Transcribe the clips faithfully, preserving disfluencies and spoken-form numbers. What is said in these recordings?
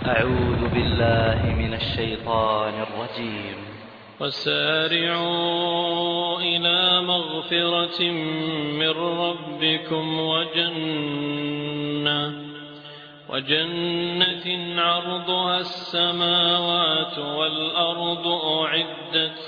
أعوذ بالله من الشيطان الرجيم. وسارعوا إلى مغفرة من ربكم وجنة وجنة عرضها السماوات والأرض أعدت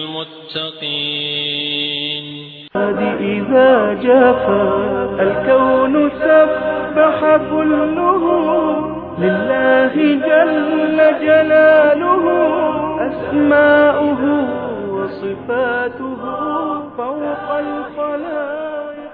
للمتقين. إذا جفا الكون سبح كله لله جل جلاله، أسماؤه وصفاته فوق الخلائق.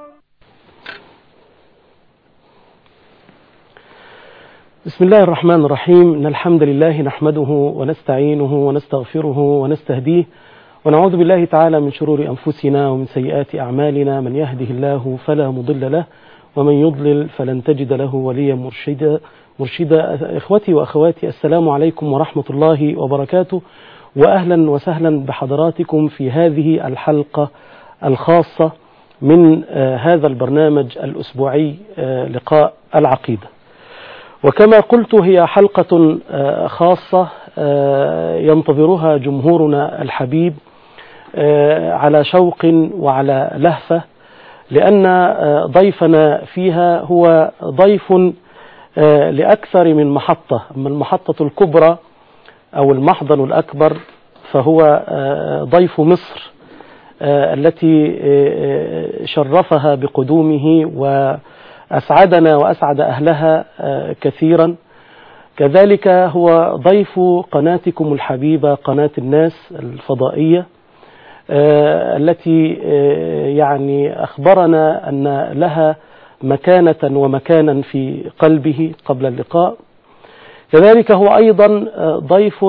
بسم الله الرحمن الرحيم. إن الحمد لله نحمده ونستعينه ونستغفره ونستهديه، ونعوذ بالله تعالى من شرور أنفسنا ومن سيئات أعمالنا. من يهده الله فلا مضل له، ومن يضلل فلن تجد له وليا مرشدا مرشدا إخوتي وأخواتي، السلام عليكم ورحمة الله وبركاته، وأهلا وسهلا بحضراتكم في هذه الحلقة الخاصة من هذا البرنامج الأسبوعي لقاء العقيدة. وكما قلت هي حلقة خاصة ينتظرها جمهورنا الحبيب على شوق وعلى لهفة، لأن ضيفنا فيها هو ضيف لأكثر من محطة. أما المحطة الكبرى أو المحضن الأكبر فهو ضيف مصر التي شرفها بقدومه وأسعدنا وأسعد أهلها كثيرا. كذلك هو ضيف قناتكم الحبيبة، قناة الناس الفضائية، التي يعني أخبرنا أن لها مكانة ومكانا في قلبه قبل اللقاء. كذلك هو أيضا ضيف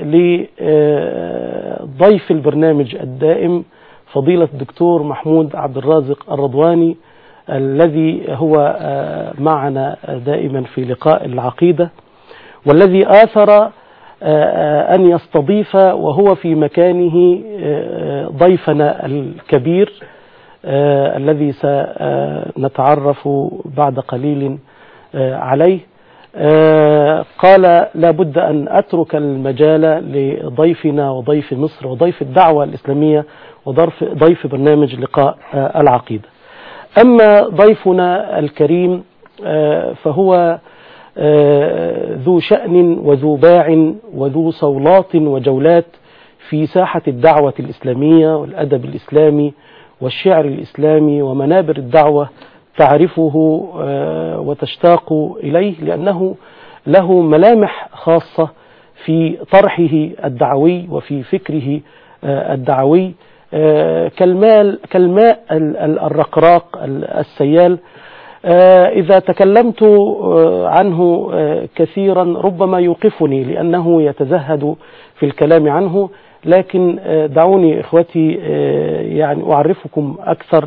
لضيف البرنامج الدائم فضيلة الدكتور محمود عبد الرازق الرضواني، الذي هو معنا دائما في لقاء العقيدة، والذي آثر أن يستضيف وهو في مكانه ضيفنا الكبير الذي سنتعرف بعد قليل عليه. قال لا بد أن أترك المجال لضيفنا وضيف مصر وضيف الدعوة الإسلامية وضيف برنامج لقاء العقيدة. أما ضيفنا الكريم فهو ذو شأن وذو باع وذو صولات وجولات في ساحة الدعوة الإسلامية والأدب الإسلامي والشعر الإسلامي ومنابر الدعوة، تعرفه وتشتاق إليه لأنه له ملامح خاصة في طرحه الدعوي وفي فكره الدعوي، كالمال كالماء الرقراق السيال. إذا تكلمت عنه كثيرا ربما يوقفني لأنه يتزهد في الكلام عنه، لكن دعوني إخوتي يعني أعرفكم أكثر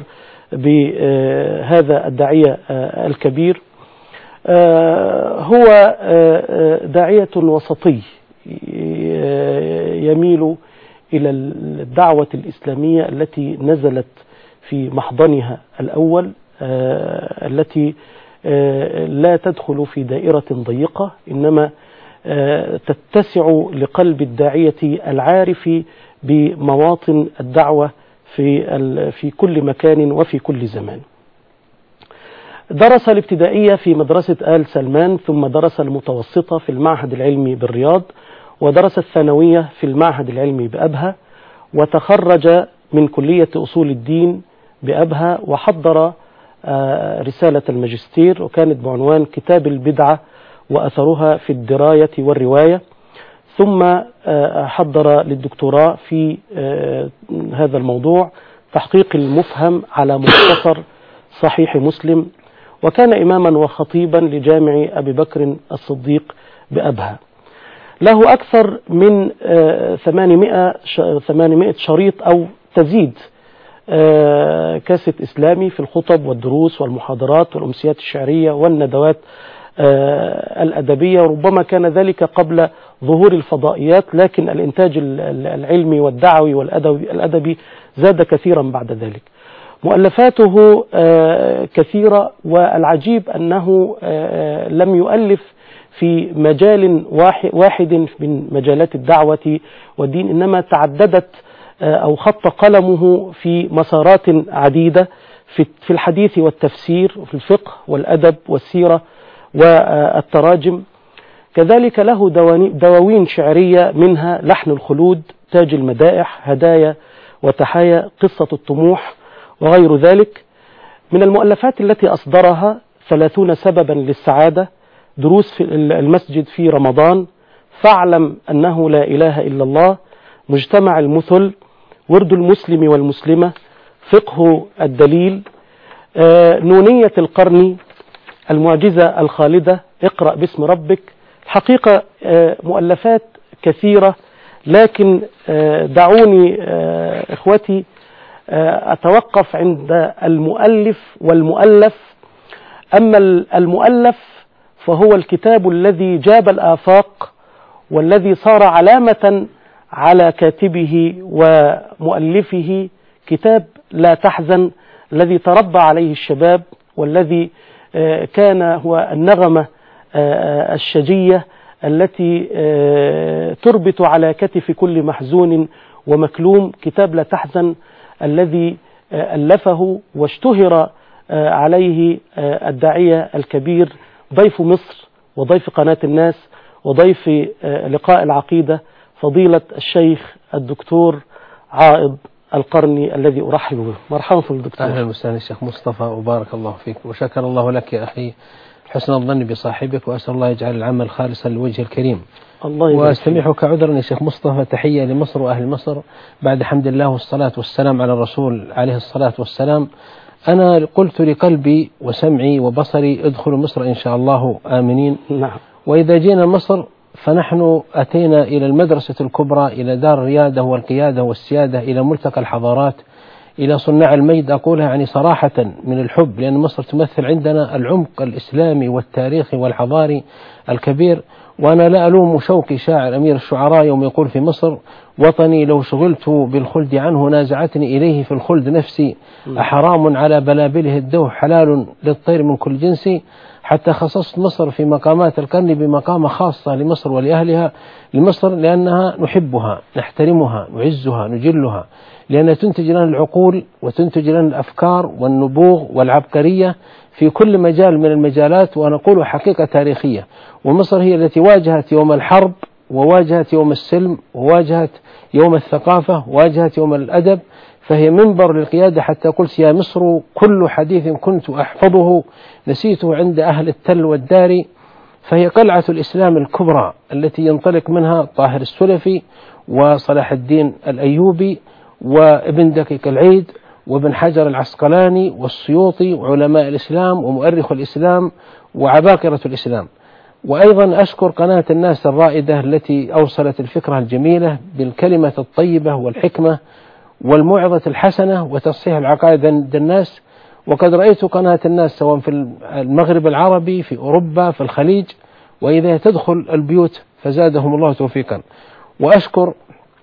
بهذا الداعية الكبير. هو داعية وسطي يميل إلى الدعوة الإسلامية التي نزلت في محضنها الأول، التي لا تدخل في دائرة ضيقة، إنما تتسع لقلب الداعية العارف بمواطن الدعوة في في كل مكان وفي كل زمان. درس الابتدائية في مدرسة آل سلمان، ثم درس المتوسطة في المعهد العلمي بالرياض، ودرس الثانوية في المعهد العلمي بأبها، وتخرج من كلية أصول الدين بأبها، وحضر رسالة الماجستير وكانت بعنوان كتاب البدعة وأثرها في الدراية والرواية، ثم حضر للدكتوراه في هذا الموضوع تحقيق المفهم على مختصر صحيح مسلم، وكان إماما وخطيبا لجامع أبي بكر الصديق بأبها. له أكثر من ثمانمائة شريط أو تزيد كاسيت إسلامي في الخطب والدروس والمحاضرات والأمسيات الشعرية والندوات الأدبية. ربما كان ذلك قبل ظهور الفضائيات، لكن الإنتاج العلمي والدعوي والأدبي زاد كثيرا بعد ذلك. مؤلفاته كثيرة، والعجيب أنه لم يؤلف في مجال واحد من مجالات الدعوة والدين، إنما تعددت أو خط قلمه في مسارات عديدة في الحديث والتفسير وفي الفقه والأدب والسيرة والتراجم. كذلك له دواوين شعرية، منها لحن الخلود، تاج المدائح، هدايا وتحايا، قصة الطموح وغير ذلك. من المؤلفات التي أصدرها ثلاثون سببا للسعادة، دروس في المسجد في رمضان، فاعلم أنه لا إله إلا الله، مجتمع المثل، ورد المسلم والمسلمة، فقه الدليل، نونية القرن، المعجزة الخالدة، اقرأ باسم ربك. الحقيقة مؤلفات كثيرة، لكن دعوني إخوتي أتوقف عند المؤلف والمؤلف. أما المؤلف فهو الكتاب الذي جاب الآفاق، والذي صار علامة على كاتبه ومؤلفه، كتاب لا تحزن الذي تربى عليه الشباب، والذي كان هو النغمة الشجية التي تربط على كتف كل محزون ومكلوم. كتاب لا تحزن الذي ألفه واشتهر عليه الداعية الكبير، ضيف مصر وضيف قناة الناس وضيف لقاء العقيدة، فضيلة الشيخ الدكتور عائض القرني، الذي أرحب به. مرحبا بالدكتور. أهلا وسهلا الشيخ مصطفى، وبارك الله فيك، وشكر الله لك يا أخي حسن الظن بصاحبك، وأسأل الله يجعل العمل خالصا لوجه الكريم. الله يبارك. واستمعك عذرا يا شيخ مصطفى، تحية لمصر وأهل مصر بعد حمد الله والصلاة والسلام على الرسول عليه الصلاة والسلام. أنا قلت لقلبي وسمعي وبصري ادخلوا مصر إن شاء الله آمنين. نعم. وإذا جينا مصر فنحن أتينا إلى المدرسة الكبرى، إلى دار الريادة والقيادة والسيادة، إلى ملتقى الحضارات، إلى صناع المجد. أقولها يعني صراحة من الحب، لأن مصر تمثل عندنا العمق الإسلامي والتاريخي والحضاري الكبير. وأنا لا ألوم شوقي شاعر أمير الشعراء يوم يقول في مصر: وطني لو شغلت بالخلد عنه نازعتني إليه في الخلد نفسي، أحرام على بلابله الدوح حلال للطير من كل جنسي. حتى خصصت مصر في مقامات القرن بمقامة خاصة لمصر ولأهلها، لمصر لأنها نحبها، نحترمها، نعزها، نجلها، لأنها تنتج لنا العقول وتنتج لنا الأفكار والنبوغ والعبقرية في كل مجال من المجالات، ونقول حقيقة تاريخية. ومصر هي التي واجهت يوم الحرب، وواجهت يوم السلم، وواجهت يوم الثقافة، وواجهت يوم الأدب، فهي منبر للقيادة. حتى قلت: يا مصر كل حديث كنت أحفظه نسيته عند أهل التل والدار. فهي قلعة الإسلام الكبرى التي ينطلق منها طاهر السلفي وصلاح الدين الأيوبي وابن دقيق العيد وابن حجر العسقلاني والسيوطي وعلماء الإسلام ومؤرخ الإسلام وعباقرة الإسلام. وأيضا أشكر قناة الناس الرائدة التي أوصلت الفكرة الجميلة بالكلمة الطيبة والحكمة والموعظة الحسنة وتصحيح العقائد عند الناس. وقد رأيت قناة الناس سواء في المغرب العربي، في أوروبا، في الخليج، وإذا تدخل البيوت فزادهم الله توفيقا. وأشكر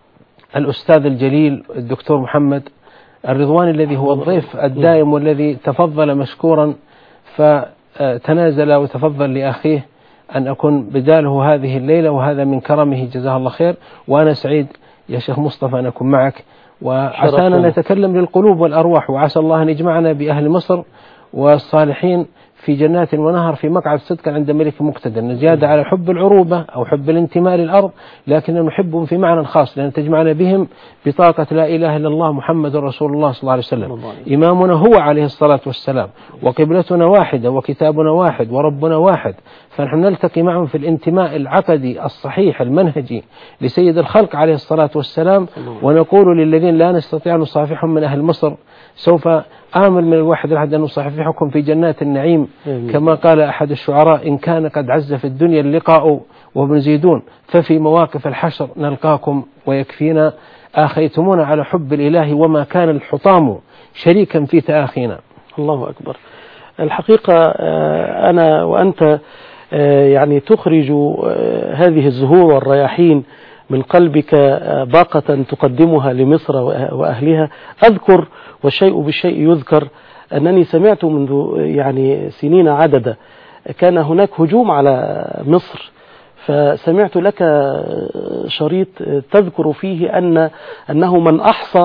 الأستاذ الجليل الدكتور محمد الرضوان الذي هو الضيف الدائم والذي تفضل مشكورا، فتنازل وتفضل لأخيه أن أكون بداله هذه الليلة، وهذا من كرمه جزاه الله خير. وأنا سعيد يا شيخ مصطفى أن أكون معك، وعسانا نتكلم للقلوب والأرواح، وعسى الله أن يجمعنا بأهل مصر والصالحين في جنات ونهر في مقعد صدق عند ملك مقتدر، زيادة على حب العروبة أو حب الانتماء للأرض، لكن نحبهم في معنى خاص، لأن تجمعنا بهم بطاقة لا إله إلا الله محمد رسول الله صلى الله عليه وسلم. إمامنا هو عليه الصلاة والسلام، وقبلتنا واحدة، وكتابنا واحد، وربنا واحد. فنحن نلتقي معهم في الانتماء العقدي الصحيح المنهجي لسيد الخلق عليه الصلاة والسلام. ونقول للذين لا نستطيع أن نصافحهم من أهل مصر: سوف آمل من الواحد الأحد أن نصافحكم في جنات النعيم، كما قال أحد الشعراء: إن كان قد عز في الدنيا اللقاء وبنزيدون، ففي مواقف الحشر نلقاكم ويكفينا. آخيتمونا على حب الإله وما كان الحطام شريكا في تآخينا. الله أكبر. الحقيقة أنا وأنت يعني تخرج هذه الزهور والرياحين من قلبك باقة تقدمها لمصر وأهلها. أذكر والشيء بالشيء يذكر أنني سمعت منذ يعني سنين عددة كان هناك هجوم على مصر، فسمعت لك شريط تذكر فيه أن أنه من أحصى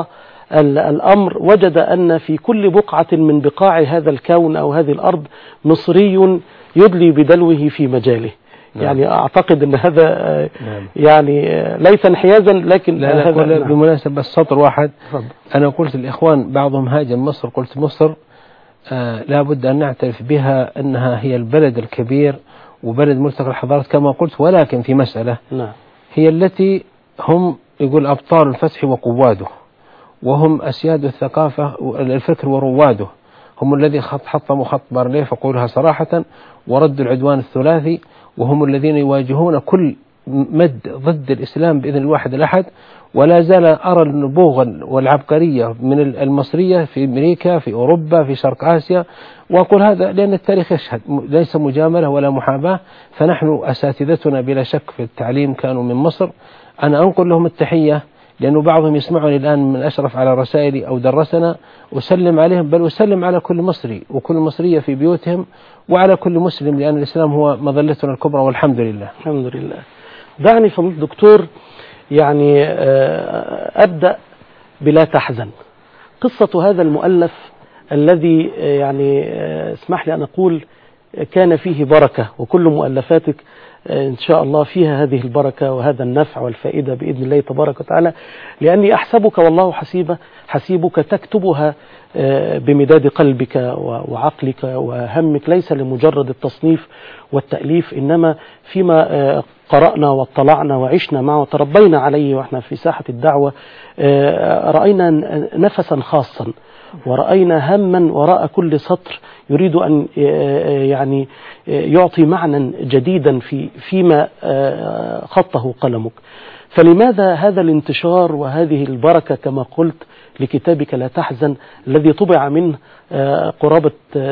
الأمر وجد أن في كل بقعة من بقاع هذا الكون أو هذه الأرض مصري يدلي بدلوه في مجاله. نعم. يعني أعتقد أن هذا نعم. يعني ليس انحيازا لكن لا لا هذا نعم. بمناسبة سطر واحد فضل. أنا قلت الإخوان بعضهم هاجم مصر، قلت مصر آه لا بد أن نعترف بها أنها هي البلد الكبير وبلد ملتقى الحضارات كما قلت، ولكن في مسألة نعم. هي التي هم يقول أبطال الفتح وقواده، وهم أسياد الثقافة الفكر ورواده، هم الذي حطموا خط بارليف أقولها صراحة وردوا العدوان الثلاثي، وهم الذين يواجهون كل مد ضد الإسلام بإذن الواحد الأحد. ولا زال أرى النبوغ والعبقرية من المصرية في أمريكا في أوروبا في شرق آسيا، وأقول هذا لأن التاريخ يشهد، ليس مجاملة ولا محاباة. فنحن أساتذتنا بلا شك في التعليم كانوا من مصر، أنا أنقل لهم التحية لأنه بعضهم يسمعني الآن من أشرف على رسائلي أو درسنا، أسلم عليهم بل أسلم على كل مصري وكل مصرية في بيوتهم وعلى كل مسلم، لأن الإسلام هو مظلتنا الكبرى والحمد لله. الحمد لله. دعني فضيلة الدكتور يعني أبدأ بلا تحزن. قصة هذا المؤلف الذي يعني اسمح لي أن أقول كان فيه بركة، وكل مؤلفاتك إن شاء الله فيها هذه البركة وهذا النفع والفائدة بإذن الله تبارك وتعالى، لأني أحسبك والله حسيبة حسيبك تكتبها بمداد قلبك وعقلك وهمك، ليس لمجرد التصنيف والتأليف، إنما فيما قرأنا واطلعنا وعشنا معه وتربينا عليه وإحنا في ساحة الدعوة، رأينا نفسا خاصا ورأينا هما وراء كل سطر يريد أن يعني يعطي معنى جديدا في فيما خطه قلمك. فلماذا هذا الانتشار وهذه البركة كما قلت لكتابك لا تحزن الذي طبع منه قرابة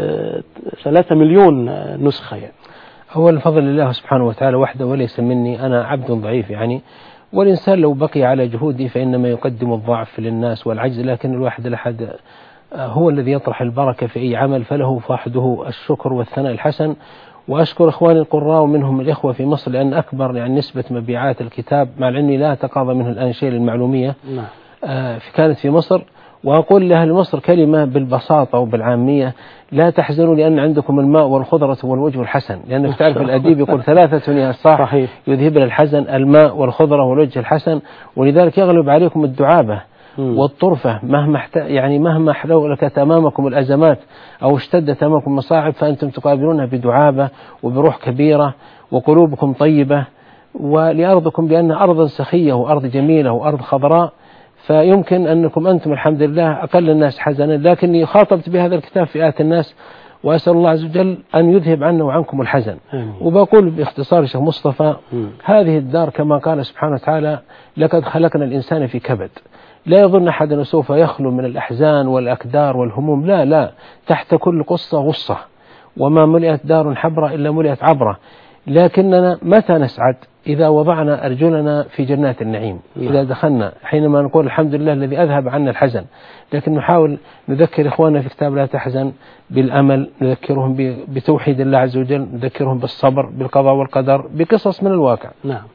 ثلاثة مليون نسخة؟ يعني هو الفضل لله سبحانه وتعالى وحده وليس مني، أنا عبد ضعيف يعني، والإنسان لو بقي على جهودي فإنما يقدم الضعف للناس والعجز، لكن الواحد الأحد هو الذي يطرح البركة في أي عمل، فله فحده الشكر والثناء الحسن. وأشكر إخواني القراء ومنهم الإخوة في مصر، لأن أكبر يعني نسبة مبيعات الكتاب مع العلم لا تقاضى منه الآن شيء للمعلومية آه كانت في مصر. وأقول لأهل مصر كلمة بالبساطة وبالعامية: لا تحزنوا لأن عندكم الماء والخضرة والوجه الحسن، لأنك تعرف الأديب يقول ثلاثة يا صاح يذهبن الحزن: الماء والخضرة والوجه الحسن. ولذلك يغلب عليكم الدعابة والطرفة مهما يعني مهما حلولت أمامكم الأزمات أو اشتدت أمامكم المصاعب، فأنتم تقابلونها بدعابة وبروح كبيرة وقلوبكم طيبة، ولأرضكم بأنها أرض سخية وأرض جميلة وأرض خضراء، فيمكن أنكم أنتم الحمد لله أقل الناس حزنا. لكني خاطبت بهذا الكتاب فئات الناس، وأسأل الله عز وجل أن يذهب عنا وعنكم الحزن. وبقول باختصار شيخ مصطفى: هذه الدار كما قال سبحانه وتعالى: لقد خلقنا الإنسان في كبد. لا يظن أحد أنه سوف يخلو من الأحزان والأكدار والهموم، لا لا، تحت كل قصة غصة، وما ملئت دار حبرة إلا ملئت عبرة. لكننا متى نسعد؟ إذا وضعنا أرجلنا في جنات النعيم، إذا دخلنا حينما نقول الحمد لله الذي أذهب عنا الحزن. لكن نحاول نذكر إخواننا في كتاب لا تحزن بالأمل، نذكرهم بتوحيد الله عز وجل، نذكرهم بالصبر بالقضاء والقدر، بقصص من الواقع. نعم.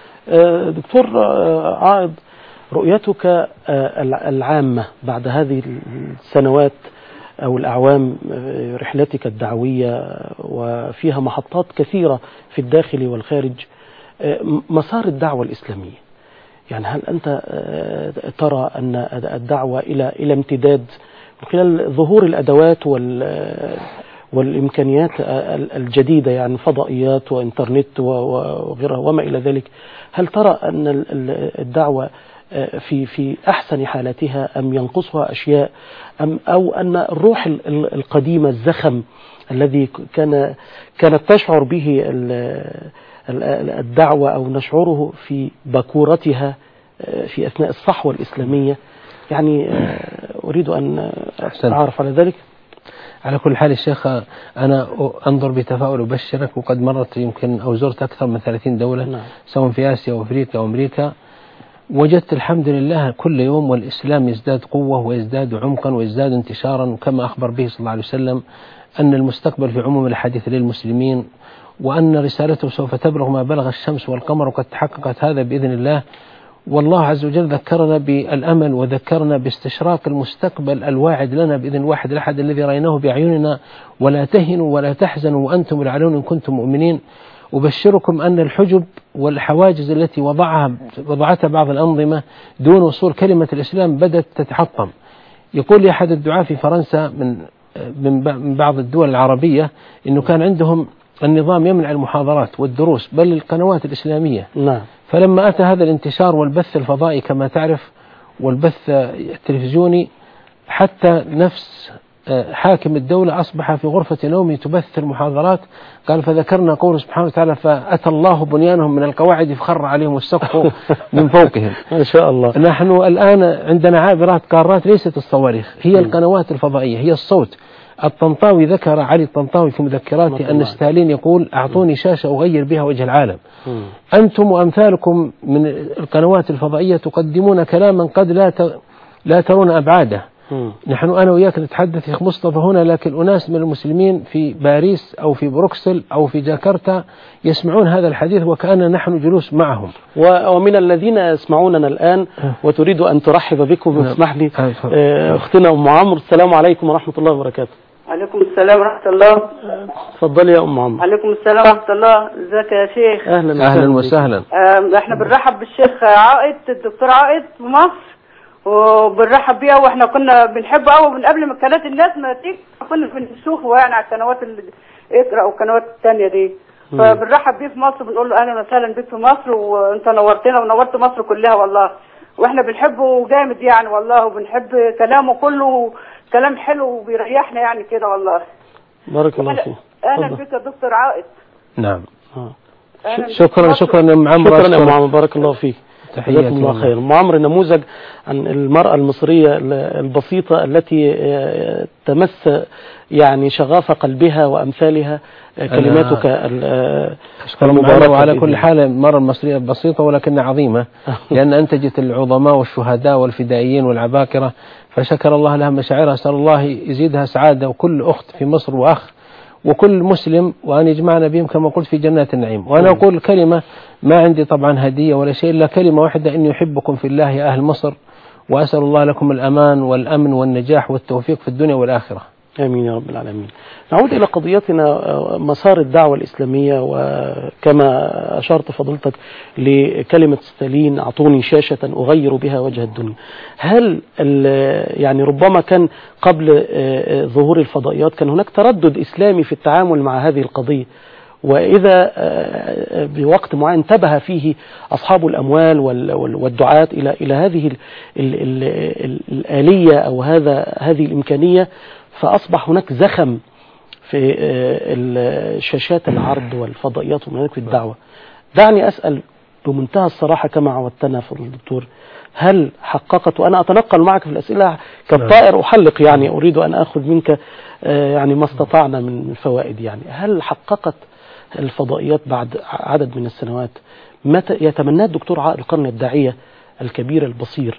دكتور عائض، رؤيتك العامة بعد هذه السنوات أو الأعوام، رحلتك الدعوية وفيها محطات كثيرة في الداخل والخارج، مسار الدعوة الإسلامية، يعني هل أنت ترى أن الدعوة إلى إلى امتداد من خلال ظهور الأدوات والإمكانيات الجديدة، يعني فضائيات وإنترنت وغيرها وما إلى ذلك، هل ترى أن الدعوة في في أحسن حالاتها أم ينقصها أشياء، أم أو أن الروح القديمة الزخم الذي كان كانت تشعر به الدعوة أو نشعره في بكورتها في أثناء الصحوة الإسلامية، يعني أريد أن أعرف على ذلك. على كل حال الشيخ، أنا أنظر بتفاؤل وبشرك، وقد مرت يمكن أو زرت أكثر من ثلاثين دولة، نعم. سواء في آسيا وأفريقيا وأمريكا. وجدت الحمد لله كل يوم والإسلام يزداد قوة ويزداد عمقا ويزداد انتشارا، كما أخبر به صلى الله عليه وسلم أن المستقبل في عموم الحديث للمسلمين، وأن رسالته سوف تبلغ ما بلغ الشمس والقمر، وقد تحققت هذا بإذن الله. والله عز وجل ذكرنا بالأمل وذكرنا باستشراق المستقبل الواعد لنا بإذن الواحد الأحد الذي رأيناه بأعيننا. ولا تهنوا ولا تحزنوا وأنتم الأعلون إن كنتم مؤمنين. أبشركم أن الحجب والحواجز التي وضعها وضعتها بعض الأنظمة دون وصول كلمة الإسلام بدأت تتحطم. يقول لي أحد الدعاة في فرنسا من من بعض الدول العربية إنه كان عندهم النظام يمنع المحاضرات والدروس بل القنوات الإسلامية. نعم. فلما أتى هذا الانتشار والبث الفضائي كما تعرف والبث التلفزيوني، حتى نفس حاكم الدولة أصبح في غرفة نومه تبث المحاضرات. قال فذكرنا قوله سبحانه وتعالى فأتى الله بنيانهم من القواعد فخر عليهم السقف من فوقهم. ما شاء الله. نحن الآن عندنا عابرات قارات ليست الصواريخ، هي القنوات الفضائية، هي الصوت. الطنطاوي ذكر علي الطنطاوي في مذكراته أن ستالين يقول أعطوني شاشة أغير بها وجه العالم. أنتم وأمثالكم من القنوات الفضائية تقدمون كلاما قد لا لا ترون أبعاده. نحن أنا وياك نتحدث يا مصطفى هنا، لكن أناس من المسلمين في باريس أو في بروكسل أو في جاكرتا يسمعون هذا الحديث وكأننا نحن جلوس معهم. ومن الذين يسمعوننا الآن وتريد أن ترحب بكم، اسمح لي أختنا أم عمرو. السلام عليكم ورحمة الله وبركاته. عليكم السلام ورحمة الله. تفضلي يا أم عمرو. عليكم السلام ورحمة الله. ازيك يا شيخ؟ أهلا أهلا وسهلا. احنا بنرحب بالشيخ عائد، الدكتور عائد في مصر، وبنرحب بيها، واحنا كنا بنحبه قوي من قبل ما كانت الناس ما تيجي، كنا بنشوفه يعني على القنوات اقرا والقنوات الثانيه دي. فبنرحب بيه في مصر، بنقول له اهلا وسهلا بك في مصر، وانت نورتنا ونورت مصر كلها والله، واحنا بنحبه جامد يعني والله، وبنحب كلامه كله كلام حلو وبيريحنا يعني كده والله. بارك الله فيك. اهلا بك يا دكتور عائد. نعم. شكرا شكرا يا ام عمرو. شكرا يا ام عمرو، بارك الله فيك. تحياتي الله خير. ام عمرو نموذج عن المرأة المصرية البسيطة التي تمس يعني شغاف قلبها وأمثالها كلماتك المباركة. وعلى كل حال المرأة المصرية بسيطة ولكنها عظيمة لأن أنتجت العظماء والشهداء والفدائيين والعباقرة، فشكر الله لها مشاعرها. أسأل الله يزيدها سعادة، وكل أخت في مصر وأخ وكل مسلم وأن يجمعنا بهم كما قلت في جنات النعيم. وأنا أقول كلمة، ما عندي طبعا هدية ولا شيء إلا كلمة واحدة، إني أحبكم في الله يا أهل مصر، وأسأل الله لكم الأمان والأمن والنجاح والتوفيق في الدنيا والآخرة. آمين يا رب العالمين. نعود إلى قضيتنا، مسار الدعوة الإسلامية، وكما أشرت فضلتك لكلمة ستالين أعطوني شاشة أغير بها وجه الدنيا. هل يعني ربما كان قبل ظهور الفضائيات كان هناك تردد إسلامي في التعامل مع هذه القضية، وإذا بوقت معين انتبه فيه أصحاب الأموال والدعاة إلى إلى هذه الآلية أو هذا هذه الإمكانية، فأصبح هناك زخم في الشاشات العرض والفضائيات وهناك في الدعوة. دعني أسأل بمنتهى الصراحة كما عودتنا فضل الدكتور، هل حققت، وأنا أتنقل معك في الأسئلة كالطائر أحلق، يعني أريد أن أخذ منك يعني ما استطعنا من الفوائد، يعني هل حققت الفضائيات بعد عدد من السنوات متى يتمناه الدكتور عائد القرن الداعية الكبير البصير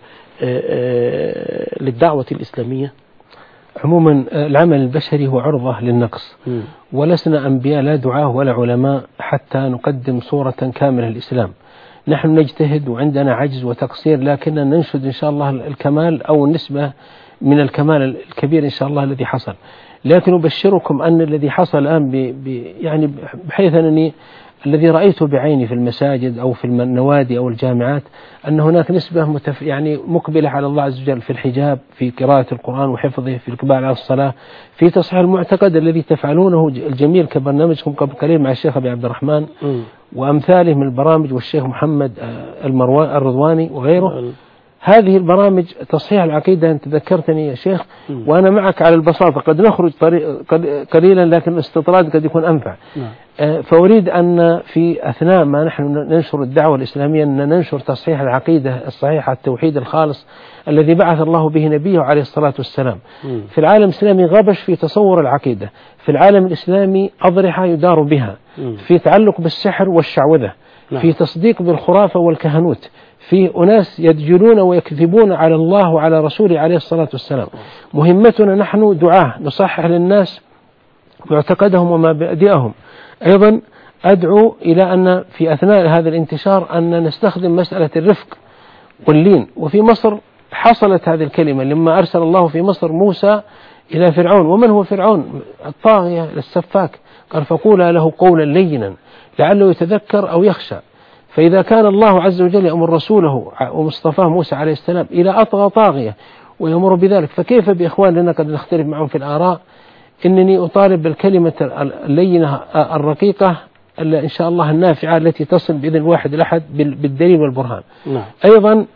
للدعوة الإسلامية؟ عموما العمل البشري هو عرضة للنقص، ولسنا أنبياء لا دعاة ولا علماء حتى نقدم صورة كاملة للإسلام. نحن نجتهد وعندنا عجز وتقصير، لكننا ننشد إن شاء الله الكمال أو النسبة من الكمال الكبير إن شاء الله الذي حصل. لكن أبشركم أن الذي حصل الآن ب ب يعني بحيث أنني الذي رأيته بعيني في المساجد أو في النوادي أو الجامعات أن هناك نسبة متف يعني مقبلة على الله عز وجل في الحجاب، في قراءة القرآن وحفظه، في الإقبال على الصلاة، في تصحيح المعتقد الذي تفعلونه الجميل كبرنامجكم قبل قليل مع الشيخ أبي عبد الرحمن وأمثاله من البرامج، والشيخ محمد الرضواني وغيره. هذه البرامج تصحيح العقيدة أنت ذكرتني يا شيخ، وأنا معك على البساطة، قد نخرج قليلا لكن الاستطراد قد يكون أنفع. فأريد أن في أثناء ما نحن ننشر الدعوة الإسلامية أن ننشر تصحيح العقيدة الصحيحة، التوحيد الخالص الذي بعث الله به نبيه عليه الصلاة والسلام. في العالم الإسلامي غبش في تصور العقيدة، في العالم الإسلامي أضرحة يدار بها، في تعلق بالسحر والشعوذة، نعم. في تصديق بالخرافة والكهنوت، في أناس يدجلون ويكذبون على الله وعلى رسوله عليه الصلاة والسلام. مهمتنا نحن دعاة نصحح للناس معتقدهم ومبادئهم. أيضا أدعو إلى أن في أثناء هذا الانتشار أن نستخدم مسألة الرفق واللين. وفي مصر حصلت هذه الكلمة لما أرسل الله في مصر موسى إلى فرعون. ومن هو فرعون؟ الطاغية السفاك. قال فقولا له قولا لينا لعله يتذكر أو يخشى. فإذا كان الله عز وجل يأمر رسوله ومصطفاه موسى عليه السلام إلى أطغى طاغية ويأمر بذلك، فكيف بإخواننا قد نختلف معهم في الآراء؟ إنني أطالب بالكلمة اللينة الرقيقة إن شاء الله النافعة التي تصل بإذن الواحد الأحد بالدليل والبرهان. نعم. أيضا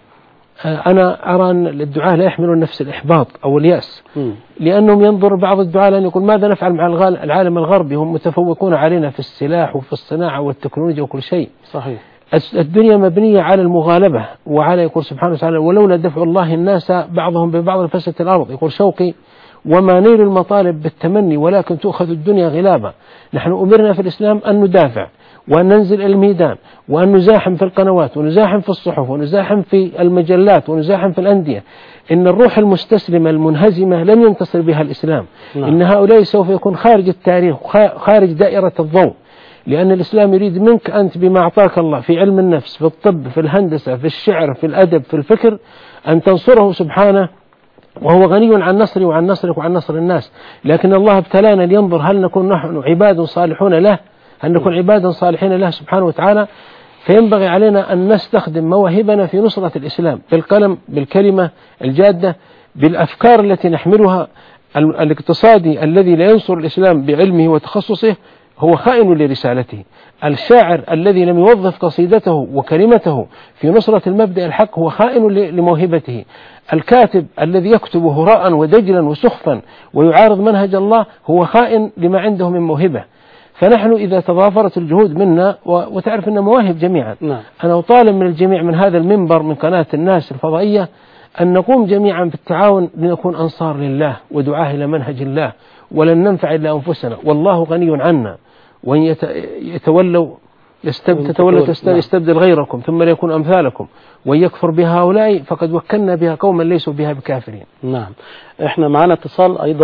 أنا أرى أن الدعاة لا يحملون نفس الإحباط أو اليأس، م. لأنهم ينظر بعض الدعاة لأن يقول ماذا نفعل مع العالم الغربي، هم متفوقون علينا في السلاح وفي الصناعة والتكنولوجيا وكل شيء. صحيح. الدنيا مبنية على المغالبة وعلى يقول سبحانه وتعالى ولولا دفع الله الناس بعضهم ببعض لفسدت الأرض. يقول شوقي وما نيل المطالب بالتمني ولكن تؤخذ الدنيا غلابا. نحن أمرنا في الإسلام أن ندافع وأن ننزل الميدان وأن نزاحم في القنوات ونزاحم في الصحف ونزاحم في المجلات ونزاحم في الأندية. إن الروح المستسلمة المنهزمة لن ينتصر بها الإسلام. نعم. إن هؤلاء سوف يكون خارج التاريخ خارج دائرة الضوء، لأن الإسلام يريد منك أنت بما أعطاك الله في علم النفس في الطب في الهندسة في الشعر في الأدب في الفكر أن تنصره سبحانه، وهو غني عن نصري وعن نصرك وعن نصر الناس. لكن الله ابتلانا لينظر هل نكون نحن عباد صالحون له، هل نكون عبادا صالحين له سبحانه وتعالى. فينبغي علينا أن نستخدم مواهبنا في نصرة الإسلام بالقلم بالكلمة الجادة بالأفكار التي نحملها. الاقتصادي الذي لا ينصر الإسلام بعلمه وتخصصه هو خائن لرسالته. الشاعر الذي لم يوظف قصيدته وكلمته في نصرة المبدأ الحق هو خائن لموهبته. الكاتب الذي يكتب هراء ودجلا وسخفا ويعارض منهج الله هو خائن لما عنده من موهبة. فنحن إذا تضافرت الجهود منا وتعرف أن مواهب جميعا. نعم. أنا أطالب من الجميع من هذا المنبر من قناة الناس الفضائية أن نقوم جميعا بالتعاون لنكون أنصار لله ودعاه إلى منهج الله، ولن ننفع إلا أنفسنا والله غني عنا. وإن يتولوا يستبدل, يستبدل غيركم ثم لا يكون أمثالكم وإن يكفر بها هؤلاء فقد وكلنا بها قوما ليسوا بها بكافرين. نعم. إحنا معنا اتصال أيضا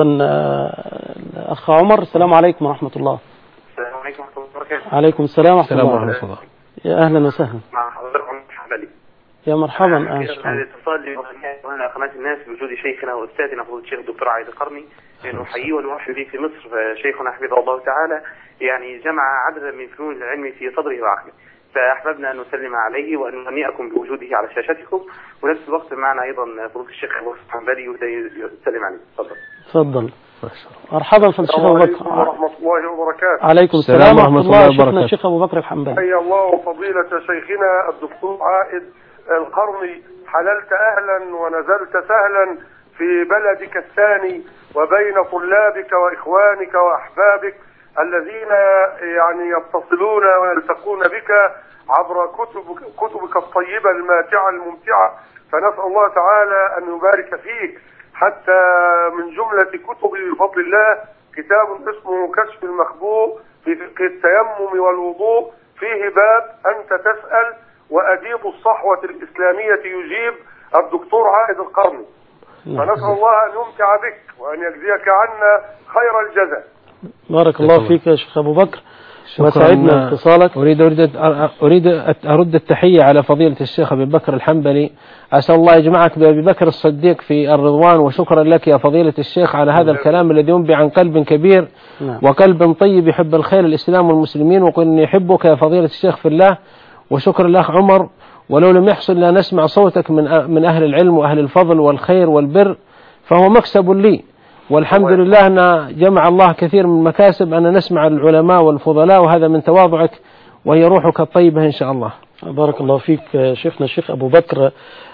أخ عمر. السلام عليكم ورحمة الله. السلام عليكم ورحمة الله وبركاته. عليكم السلام ورحمة الله وبركاته. يا أهلا وسهلا. مع حضرتكم حنبلي. يا مرحبا. هذا الاتصال لقناة قناة الناس بوجود شيخنا وأستاذنا فضيلة الشيخ الدكتور عايد القرني، نحييه ونرحب به في مصر. شيخنا حفظه الله تعالى يعني جمع عددا من فنون العلم في صدره وعقله، فأحببنا أن نسلم عليه وأن نهنئكم بوجوده على شاشتكم، ونفس الوقت معنا أيضا فضيلة الشيخ أبو حنبلي يسلم عليه. تفضل. تفضل. مرحبا فضيلة الشيخ أبو بكر. ورحمة الله وبركاته. عليكم السلام ورحمة الله وبركاته. الشيخ أبو بكر الحنبلي. حيا الله فضيلة شيخنا الدكتور عائد القرني. حللت أهلا ونزلت سهلا في بلدك الثاني وبين طلابك وإخوانك وأحبابك الذين يعني يتصلون ويلتقون بك عبر كتبك, كتبك الطيبة الماتعة الممتعة. فنسأل الله تعالى أن يبارك فيك. حتى من جملة كتبي بفضل الله كتاب اسمه كشف المخبوء في فقه التيمم والوضوء، فيه باب أنت تسأل وأديب الصحوة الإسلامية يجيب الدكتور عائد القرني. فنسأل الله أن يمتع بك وأن يجزيك عنا خير الجزاء. بارك الله فيك يا شيخ أبو بكر وسعدنا اتصالك. أريد أريد أريد أرد التحية على فضيلة الشيخ أبي بكر الحنبلي. أسأل الله يجمعك بأبي بكر الصديق في الرضوان. وشكرا لك يا فضيلة الشيخ على هذا الكلام الذي ينبئ عن قلب كبير وقلب طيب يحب الخير الإسلام والمسلمين، وقل يحبك يا فضيلة الشيخ في الله. وشكرا لأخ عمر، ولو لم يحصل لا نسمع صوتك من من أهل العلم وأهل الفضل والخير والبر فهو مكسب لي، والحمد لله أن جمع الله كثير من المكاسب أن نسمع العلماء والفضلاء، وهذا من تواضعك وهي روحك الطيبة إن شاء الله. بارك الله فيك شيخنا الشيخ أبو بكر.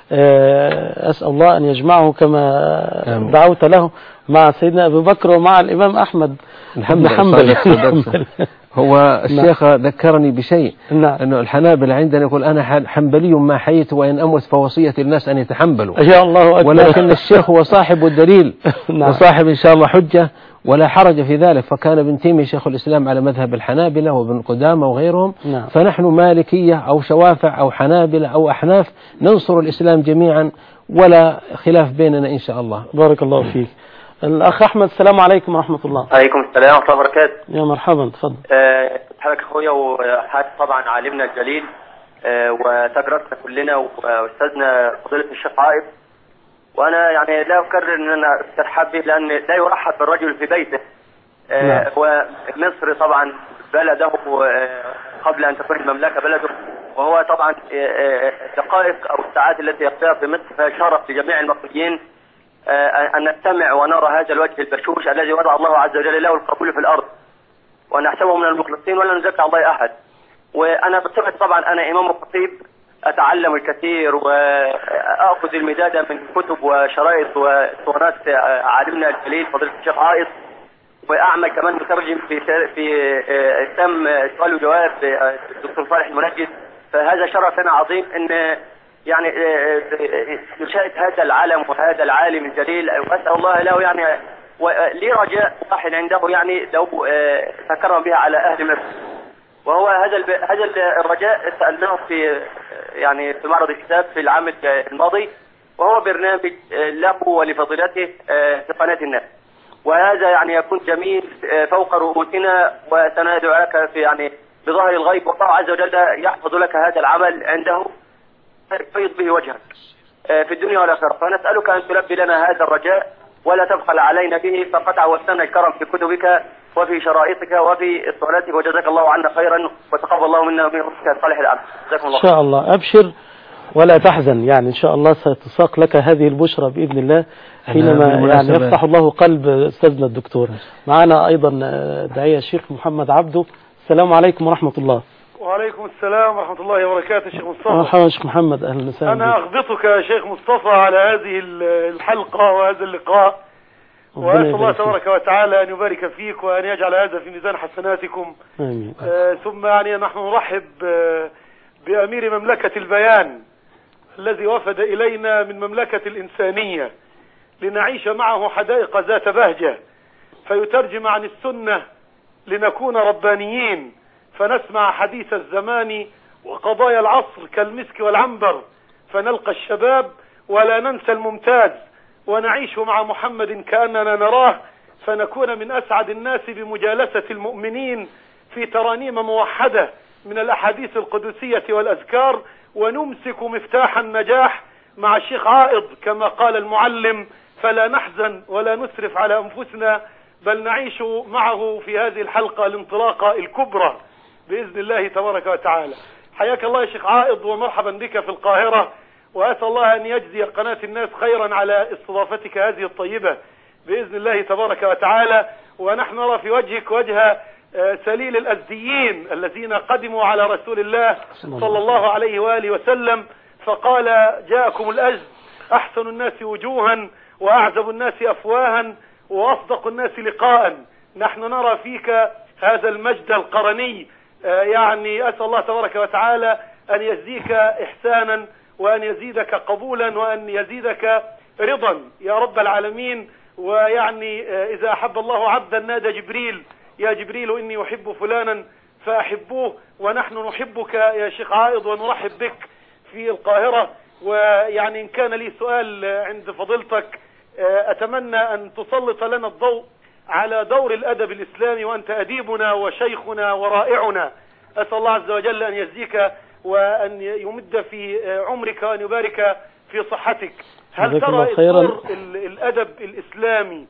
أسأل الله أن يجمعه كما دعوت له مع سيدنا أبو بكر ومع الإمام أحمد الحمد لله. هو الشيخ ذكرني بشيء، نعم. أنه الحنابلة عندنا يقول أنا حنبلي ما حييت وإن أموت فوصية الناس أن يتحنبلوا. يا الله أكبر. ولكن الشيخ هو صاحب الدليل نعم. وصاحب إن شاء الله حجة ولا حرج في ذلك. فكان ابن تيمية شيخ الإسلام على مذهب الحنابلة وابن قدامة وغيرهم. نعم. فنحن مالكية أو شوافع أو حنابلة أو أحناف ننصر الإسلام جميعا ولا خلاف بيننا إن شاء الله. بارك الله فيك. الأخ أحمد، السلام عليكم ورحمة الله. عليكم السلام ورحمة الله وبركاته. يا مرحبا، تفضل. أه حضرتك أخويا وحاج طبعا عالمنا الجليل، أه وتجربتنا كلنا وأستاذنا فضيلة الشيخ عائد. وأنا يعني لا أكرر أن أنا أسترحب به لأن لا يرحب بالرجل في بيته. أه نعم. ومصر طبعا بلده قبل أن تكون المملكة بلده، وهو طبعا دقائق أو الساعات التي يقضيها في مصر فهي شرف لجميع المصريين أن نستمع ونرى هذا الوجه البشوش الذي وضع الله عز وجل له القبول في الأرض، ونحسبه من المخلصين ولا نزكي الله أحد. وأنا بصفتي طبعا أنا إمام وخطيب أتعلم الكثير وأخذ المداد من كتب وشرائط واسطوانات عالمنا الجليل فضيلة الشيخ عائد، وأعمل كمان مترجم في في تم سؤال وجواب الدكتور صالح المنجد. فهذا شرف لنا عظيم أن يعني نشاهد هذا العالم وهذا العالم الجليل، وأسأل الله له يعني لي رجاء واحد عنده يعني لو تكرم بها على أهل مصر، وهو هذا هذا الرجاء سألناه في يعني في معرض الكتاب في العام الماضي، وهو برنامج له ولفضيلته في قناة الناس، وهذا يعني يكون جميل فوق رؤوسنا، وسندعو لك في يعني بظهر الغيب، والله عز وجل يحفظ لك هذا العمل عنده فيض به وجهك في الدنيا والآخرة. فنسألك أن تلبي لنا هذا الرجاء ولا تبخل علينا به، فقد عودتنا الكرم في كتبك وفي شرائطك وفي اسطواناتك، وجزاك الله عنا خيرا وتقبل الله منا ومنك صالح العمل. جزاكم الله. إن شاء الله أبشر ولا تحزن، يعني إن شاء الله ستساق لك هذه البشرى بإذن الله حينما يعني يفتح الله قلب أستاذنا الدكتور. معنا أيضا داعية الشيخ محمد عبده. السلام عليكم ورحمة الله. وعليكم السلام ورحمة الله وبركاته. شيخ مصطفى. مرحبا شيخ محمد، أهلا وسهلا. أنا أغبطك يا شيخ مصطفى على هذه الحلقة وهذا اللقاء، وأسأل الله تبارك وتعالى أن يبارك فيك وأن يجعل هذا في ميزان حسناتكم. آمين. آه ثم يعني نحن نرحب آه بأمير مملكة البيان الذي وفد إلينا من مملكة الإنسانية لنعيش معه حدائق ذات بهجة، فيترجم عن السنة لنكون ربانيين، فنسمع حديث الزمان وقضايا العصر كالمسك والعنبر، فنلقى الشباب ولا ننسى الممتاز، ونعيش مع محمد كأننا نراه، فنكون من أسعد الناس بمجالسة المؤمنين في ترانيم موحدة من الأحاديث القدسية والأذكار، ونمسك مفتاح النجاح مع الشيخ عائد كما قال المعلم، فلا نحزن ولا نسرف على أنفسنا، بل نعيش معه في هذه الحلقة الانطلاقة الكبرى بإذن الله تبارك وتعالى. حياك الله يا شيخ عائد ومرحبا بك في القاهرة، وأسأل الله أن يجزي قناة الناس خيرا على استضافتك هذه الطيبة بإذن الله تبارك وتعالى. ونحن نرى في وجهك وجه سليل الأزديين الذين قدموا على رسول الله صلى الله عليه وآله وسلم، فقال جاءكم الأجد أحسن الناس وجوها وأعزب الناس أفواها وأصدق الناس لقاء. نحن نرى فيك هذا المجد القرني، يعني أسأل الله تبارك وتعالى أن يجزيك إحسانا وأن يزيدك قبولا وأن يزيدك رضا يا رب العالمين. ويعني إذا أحب الله عبدا نادى جبريل يا جبريل إني أحب فلانا فأحبوه، ونحن نحبك يا شيخ عائد ونرحب بك في القاهرة. ويعني إن كان لي سؤال عند فضيلتك، أتمنى أن تسلط لنا الضوء على دور الأدب الإسلامي، وأنت أديبنا وشيخنا ورائعنا. أسأل الله عز وجل أن يجزيك وأن يمد في عمرك وأن يبارك في صحتك. هل ترى دور الأدب الإسلامي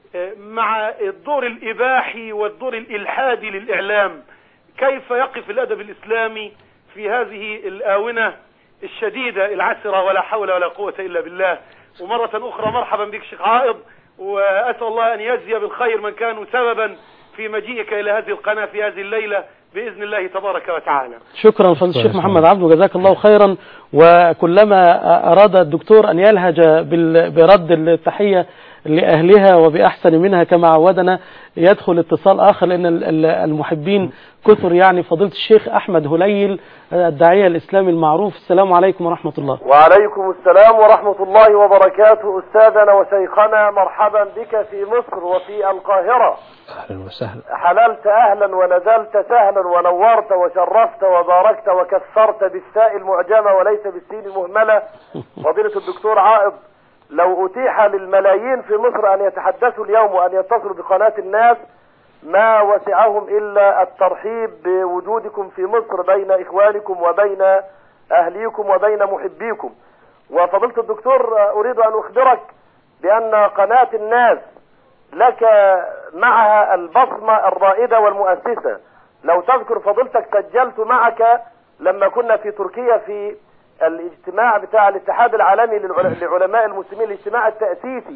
مع الدور الإباحي والدور الإلحادي للإعلام، كيف يقف الأدب الإسلامي في هذه الآونة الشديدة العسرة ولا حول ولا قوة إلا بالله؟ ومرة أخرى مرحبا بك شيخ عائد، وأسأل الله أن يجزي بالخير من كانوا سببا في مجيئك إلى هذه القناة في هذه الليلة. بإذن الله تبارك وتعالى. شكرا فضيلة الشيخ محمد عبده، جزاك الله خيرا. وكلما أراد الدكتور أن يلهج برد التحية لأهلها وبأحسن منها كما عودنا يدخل اتصال آخر، لأن المحبين كثر. يعني فضيلة الشيخ أحمد هليل الداعية الإسلامي المعروف، السلام عليكم ورحمة الله. وعليكم السلام ورحمة الله وبركاته. أستاذنا وشيخنا، مرحبا بك في مصر وفي القاهرة. أهلا وسهلا. حللت أهلا ونزلت سهلا ونورت وشرفت وباركت وكثرت بالساء المعجمة وليس بالسين المهملة. فضيلة الدكتور عائض، لو أتيح للملايين في مصر أن يتحدثوا اليوم وأن يتصلوا بقناة الناس ما وسعهم إلا الترحيب بوجودكم في مصر بين إخوانكم وبين أهليكم وبين محبيكم. وفضيلة الدكتور، أريد أن أخبرك بأن قناة الناس لك معها البصمة الرائدة والمؤسسة. لو تذكر فضيلتك سجلت معك لما كنا في تركيا في الاجتماع بتاع الاتحاد العالمي لعلماء المسلمين، الاجتماع التأسيسي،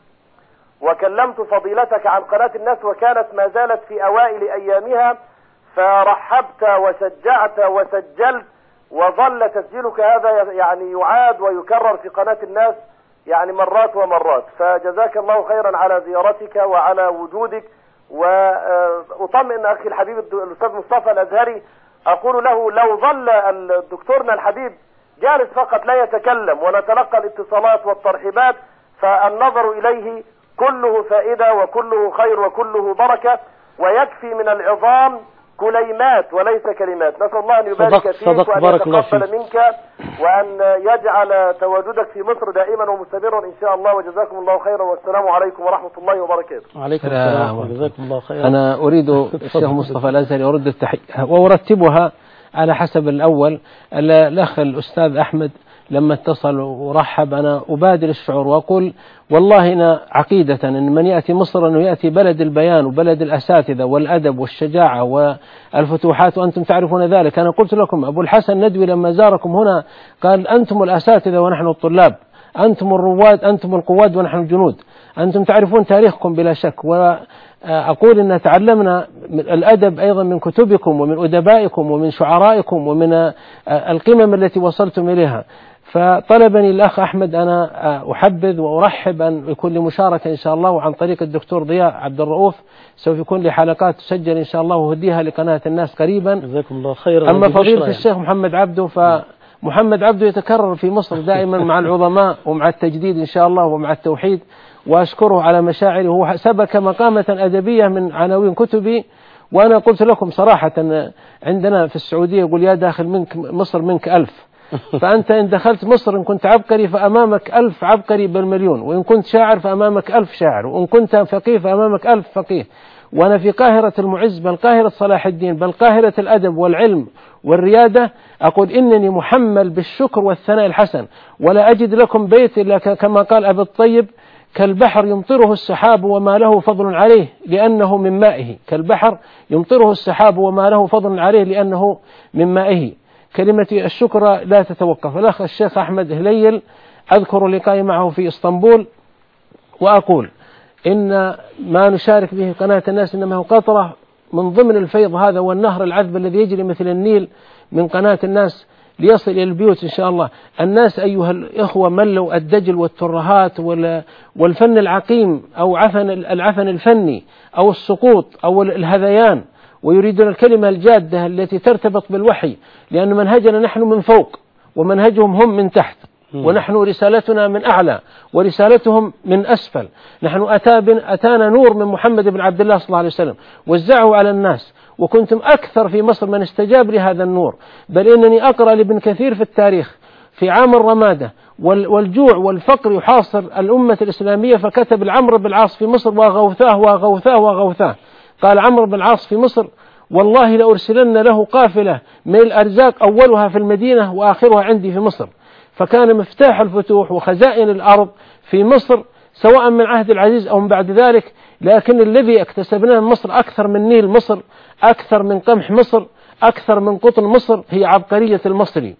وكلمت فضيلتك عن قناة الناس وكانت ما زالت في أوائل أيامها، فرحبت وشجعت وسجلت، وظل تسجيلك هذا يعني يعاد ويكرر في قناة الناس يعني مرات ومرات. فجزاك الله خيرا على زيارتك وعلى وجودك. وأطمئن أخي الحبيب الأستاذ مصطفى الأزهري، أقول له لو ظل الدكتورنا الحبيب جالس فقط لا يتكلم ونتلقى الاتصالات والترحيبات، فالنظر إليه كله فائدة وكله خير وكله بركة، ويكفي من العظام كليمات وليس كلمات. نسأل الله أن يبارك فيك وأن يتقبل منك وأن يجعل تواجدك في مصر دائما ومستمرا إن شاء الله. وجزاكم الله خيرا، والسلام عليكم ورحمة الله وبركاته. وعليكم السلام وجزاكم الله خيرا. أنا أريد الشيخ مصطفى الأزهري أرد التحية وأرتبها على حسب الأول. الأخ الأستاذ أحمد لما اتصل ورحب، أنا أبادر الشعور وأقول والله إن عقيدة أن من يأتي مصر أنه يأتي بلد البيان وبلد الأساتذة والأدب والشجاعة والفتوحات، وأنتم تعرفون ذلك. أنا قلت لكم أبو الحسن ندوي لما زاركم هنا قال أنتم الأساتذة ونحن الطلاب، أنتم الرواد أنتم القواد ونحن الجنود، أنتم تعرفون تاريخكم بلا شك. وأقول إن تعلمنا الأدب أيضا من كتبكم ومن أدبائكم ومن شعرائكم ومن القمم التي وصلتم إليها. فطلبني الأخ أحمد أنا أحبذ وأرحب أن يكون لي مشاركة إن شاء الله، وعن طريق الدكتور ضياء عبد الرؤوف سوف يكون لي حلقات تسجل إن شاء الله وهديها لقناة الناس قريبا. جزاكم الله خيرا. أما فضيلة الشيخ محمد عبده، فمحمد عبده يتكرر في مصر دائما مع العظماء ومع التجديد إن شاء الله ومع التوحيد، وأشكره على مشاعره. هو سبك مقامة أدبية من عناوين كتبي. وأنا قلت لكم صراحة عندنا في السعودية يقول يا داخل منك مصر منك ألف، فأنت إن دخلت مصر إن كنت عبقري فأمامك ألف عبقري بالمليون، وإن كنت شاعر فأمامك ألف شاعر، وإن كنت فقيه فأمامك ألف فقيه. وأنا في قاهرة المعز بل قاهرة صلاح الدين بل قاهرة الأدب والعلم والريادة أقول إنني محمل بالشكر والثناء الحسن، ولا أجد لكم بيت إلا كما قال أبي الطيب كالبحر يمطره السحاب وما له فضل عليه لأنه من مائه. كالبحر يمطره السحاب وما له فضل عليه لأنه من مائه. كلمة الشكر لا تتوقف. الأخ الشيخ أحمد هليل أذكر لقائي معه في إسطنبول، وأقول إن ما نشارك به قناة الناس إنما هو قطرة من ضمن الفيض هذا والنهر العذب الذي يجري مثل النيل من قناة الناس ليصل إلى البيوت إن شاء الله. الناس أيها الإخوة ملوا الدجل والترهات والفن العقيم أو عفن العفن الفني أو السقوط أو الهذيان، ويريدون الكلمة الجادة التي ترتبط بالوحي، لأن منهجنا نحن من فوق ومنهجهم هم من تحت، ونحن رسالتنا من أعلى ورسالتهم من أسفل. نحن أتى بن أتانا نور من محمد بن عبد الله صلى الله عليه وسلم وزعه على الناس، وكنتم أكثر في مصر من استجاب لهذا النور. بل إنني أقرأ لابن كثير في التاريخ في عام الرمادة والجوع والفقر يحاصر الأمة الإسلامية، فكتب العمرو بن العاص في مصر وغوثاه وغوثاه وغوثاه. قال عمرو بن العاص في مصر والله لأرسلن له قافلة من الأرزاق أولها في المدينة وآخرها عندي في مصر. فكان مفتاح الفتوح وخزائن الأرض في مصر سواء من عهد العزيز أو من بعد ذلك، لكن الذي اكتسبناه من مصر أكثر من نيل مصر، أكثر من قمح مصر، أكثر من قطن مصر، هي عبقرية المصري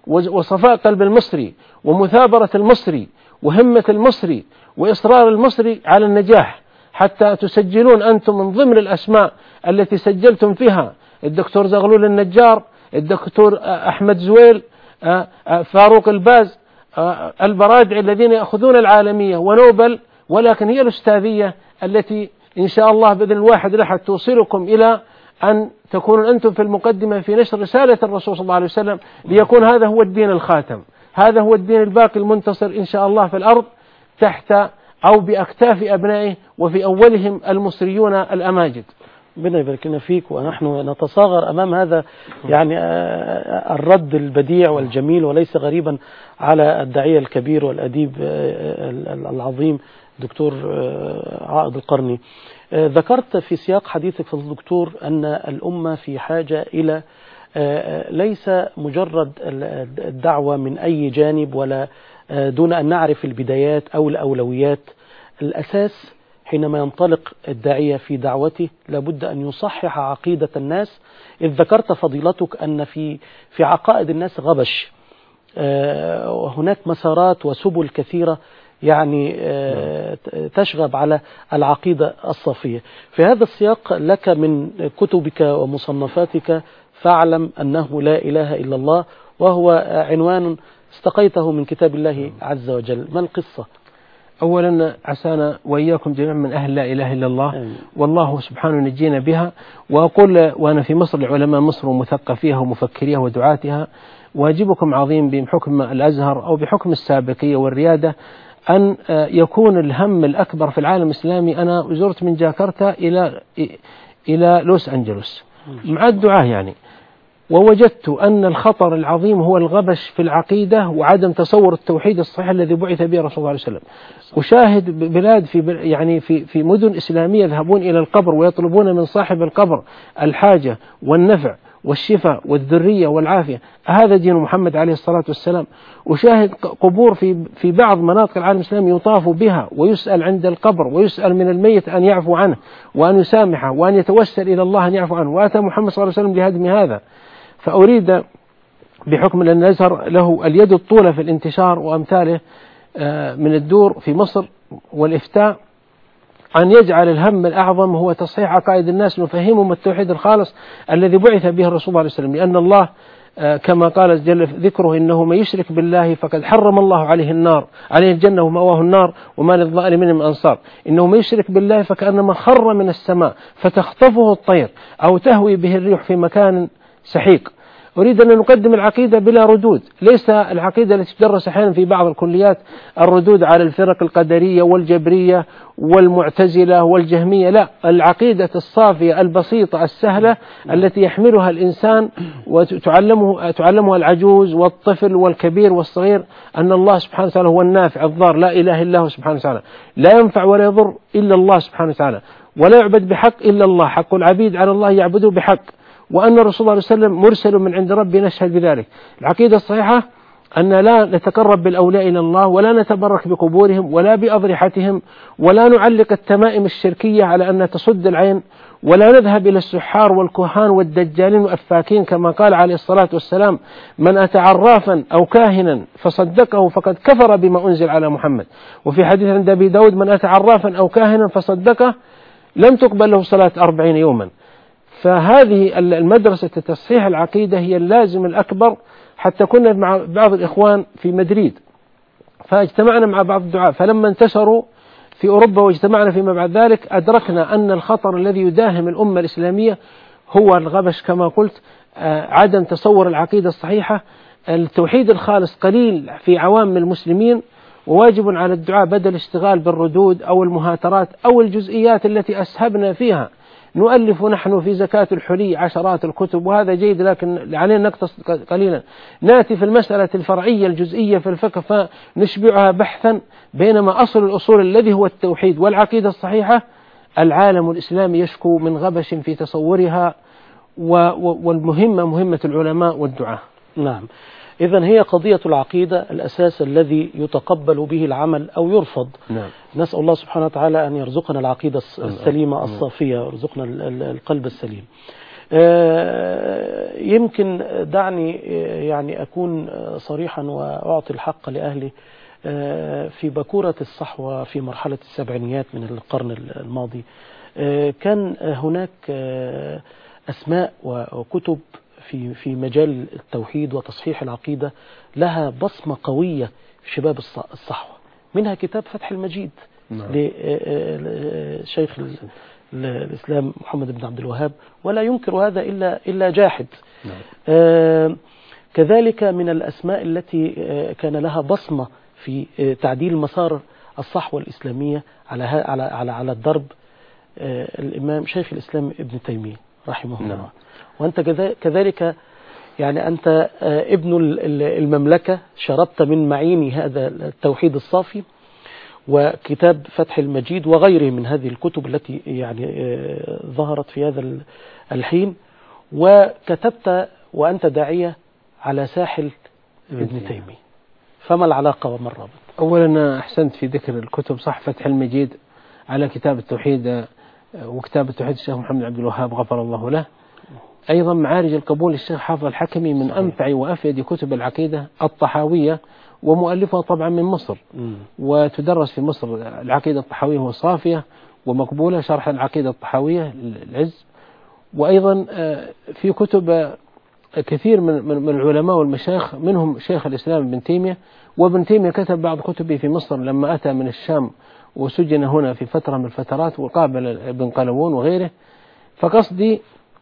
وصفاء قلب المصري ومثابرة المصري وهمة المصري وإصرار المصري على النجاح، حتى تسجلون أنتم من ضمن الأسماء التي سجلتم فيها الدكتور زغلول النجار، الدكتور أحمد زويل، فاروق الباز، البرادعي الذين يأخذون العالمية ونوبل، ولكن هي الأستاذية التي إن شاء الله بإذن الواحد الأحد توصلكم إلى أن تكونوا أنتم في المقدمة في نشر رسالة الرسول صلى الله عليه وسلم، ليكون هذا هو الدين الخاتم، هذا هو الدين الباقي المنتصر إن شاء الله في الأرض تحت أو بأكتاف أبنائه، وفي أولهم المصريون الأماجد. ربنا يبارك لنا فيك، ونحن نتصاغر أمام هذا يعني الرد البديع والجميل وليس غريبا على الداعية الكبير والأديب العظيم دكتور عائض القرني. ذكرت في سياق حديثك في الدكتور أن الأمة في حاجة إلى ليس مجرد الدعوة من أي جانب ولا دون أن نعرف البدايات أو الأولويات. الأساس حينما ينطلق الداعية في دعوته لابد أن يصحح عقيدة الناس، إذ ذكرت فضيلتك أن في في عقائد الناس غبش، وهناك مسارات وسبل كثيرة يعني تشغب على العقيدة الصافية. في هذا السياق لك من كتبك ومصنفاتك فاعلم أنه لا إله إلا الله، وهو عنوان استقيته من كتاب الله عز وجل. ما القصة؟ أولا عسانا وإياكم جميعا من أهل لا إله إلا الله، أمين. والله سبحانه نجينا بها. وأقول وأنا في مصر لعلماء مصر ومثقفيها ومفكريها ودعاتها، واجبكم عظيم بحكم الأزهر أو بحكم السابقية والريادة أن يكون الهم الأكبر في العالم الإسلامي. أنا زرت من جاكرتا إلى إلى لوس أنجلوس مع الدعاة يعني، ووجدت أن الخطر العظيم هو الغبش في العقيدة وعدم تصور التوحيد الصحيح الذي بعث به الرسول صلى الله عليه وسلم. أشاهد بلاد في يعني في في مدن إسلامية يذهبون إلى القبر ويطلبون من صاحب القبر الحاجة والنفع والشفاء والذرية والعافية. هذا دين محمد عليه الصلاة والسلام. أشاهد قبور في في بعض مناطق العالم الإسلامي يطاف بها ويسأل عند القبر ويسأل من الميت أن يعفو عنه وأن يسامحه وأن يتوسل إلى الله أن يعفو عنه، وأتى محمد صلى الله عليه وسلم لهدم هذا. فأريد بحكم أن الأزهر له اليد الطولة في الانتشار وأمثاله من الدور في مصر والإفتاء أن يجعل الهم الأعظم هو تصحيح عقائد الناس، نفهمهم التوحيد الخالص الذي بعث به الرسول صلى الله عليه وسلم. لأن الله كما قال جل ذكره إنه من يشرك بالله فقد حرم الله عليه النار عليه الجنة ومأواه النار وما للظالمين من أنصار. إنه من يشرك بالله فكأنما خر من السماء فتخطفه الطير أو تهوي به الريح في مكان سحيق. أريد أن نقدم العقيدة بلا ردود، ليس العقيدة التي تدرس أحيانا في بعض الكليات الردود على الفرق القدرية والجبرية والمعتزلة والجهمية، لا، العقيدة الصافية البسيطة السهلة التي يحملها الإنسان وتعلمه تعلمها العجوز والطفل والكبير والصغير أن الله سبحانه وتعالى هو النافع الضار، لا إله إلا هو سبحانه وتعالى، لا ينفع ولا يضر إلا الله سبحانه وتعالى، ولا يعبد بحق إلا الله، حق العبيد على الله يعبدوا بحق، وأن الرسول صلى الله عليه وسلم مرسل من عند ربي نشهد بذلك. العقيدة الصحيحة أن لا نتقرب بالأولياء إلى الله ولا نتبرك بقبورهم ولا بأضرحتهم ولا نعلق التمائم الشركية على أن تصد العين ولا نذهب إلى السحار والكهان والدجالين والأفاكين كما قال عليه الصلاة والسلام من أتى عرافا أو كاهنا فصدقه فقد كفر بما أنزل على محمد. وفي حديث عند أبي داود من أتى عرافا أو كاهنا فصدقه لم تقبل له صلاة أربعين يوما. فهذه المدرسة تصحيح العقيدة هي اللازم الأكبر. حتى كنا مع بعض الإخوان في مدريد فاجتمعنا مع بعض الدعاء، فلما انتشروا في أوروبا واجتمعنا فيما بعد ذلك أدركنا أن الخطر الذي يداهم الأمة الإسلامية هو الغبش كما قلت، عدم تصور العقيدة الصحيحة. التوحيد الخالص قليل في عوام المسلمين، وواجب على الدعاء بدل الاشتغال بالردود أو المهاترات أو الجزئيات التي أسهبنا فيها. نؤلف نحن في زكاة الحلي عشرات الكتب وهذا جيد، لكن علينا نقتص قليلا. نأتي في المسألة الفرعية الجزئية في الفقه فنشبعها بحثا، بينما أصل الأصول الذي هو التوحيد والعقيدة الصحيحة العالم الإسلامي يشكو من غبش في تصورها، والمهمة مهمة العلماء والدعاة. نعم، إذن هي قضية العقيدة الأساس الذي يتقبل به العمل أو يرفض. نعم. نسأل الله سبحانه وتعالى أن يرزقنا العقيدة السليمة الصافية، يرزقنا القلب السليم. يمكن دعني يعني أكون صريحا وأعطي الحق لأهلي. في بكورة الصحوة في مرحلة السبعينيات من القرن الماضي كان هناك أسماء وكتب في في مجال التوحيد وتصحيح العقيدة لها بصمة قوية في شباب الصحوة، منها كتاب فتح المجيد نعم. لشيخ الإسلام محمد بن عبد الوهاب، ولا ينكر هذا إلا إلا جاحد. نعم. آه كذلك من الأسماء التي آه كان لها بصمة في آه تعديل مسار الصحوة الإسلامية على على على على الدرب آه الإمام شيخ الإسلام ابن تيمية رحمه الله. نعم. وأنت كذلك يعني أنت آه ابن المملكة، شربت من معين هذا التوحيد الصافي، وكتاب فتح المجيد وغيره من هذه الكتب التي يعني آه ظهرت في هذا الحين. وكتبت وأنت داعية على ساحل ابن تيمية، فما العلاقة وما الرابط؟ أولا أحسنت في ذكر الكتب، صح، فتح المجيد على كتاب التوحيد وكتاب التوحيد الشيخ محمد عبد الوهاب غفر الله له. أيضا معارج القبول الشيخ حافظ الحكمي من صحيح. أنفع وأفيد كتب العقيدة الطحاوية، ومؤلفها طبعا من مصر م. وتدرس في مصر العقيدة الطحاوية والصافية ومقبولة، شرح العقيدة الطحاوية العز. وأيضا في كتب كثير من من العلماء والمشايخ، منهم شيخ الإسلام ابن تيمية. وابن تيمية كتب بعض كتبه في مصر لما أتى من الشام وسجن هنا في فترة من الفترات، وقابل ابن قلوون وغيره. فقصدي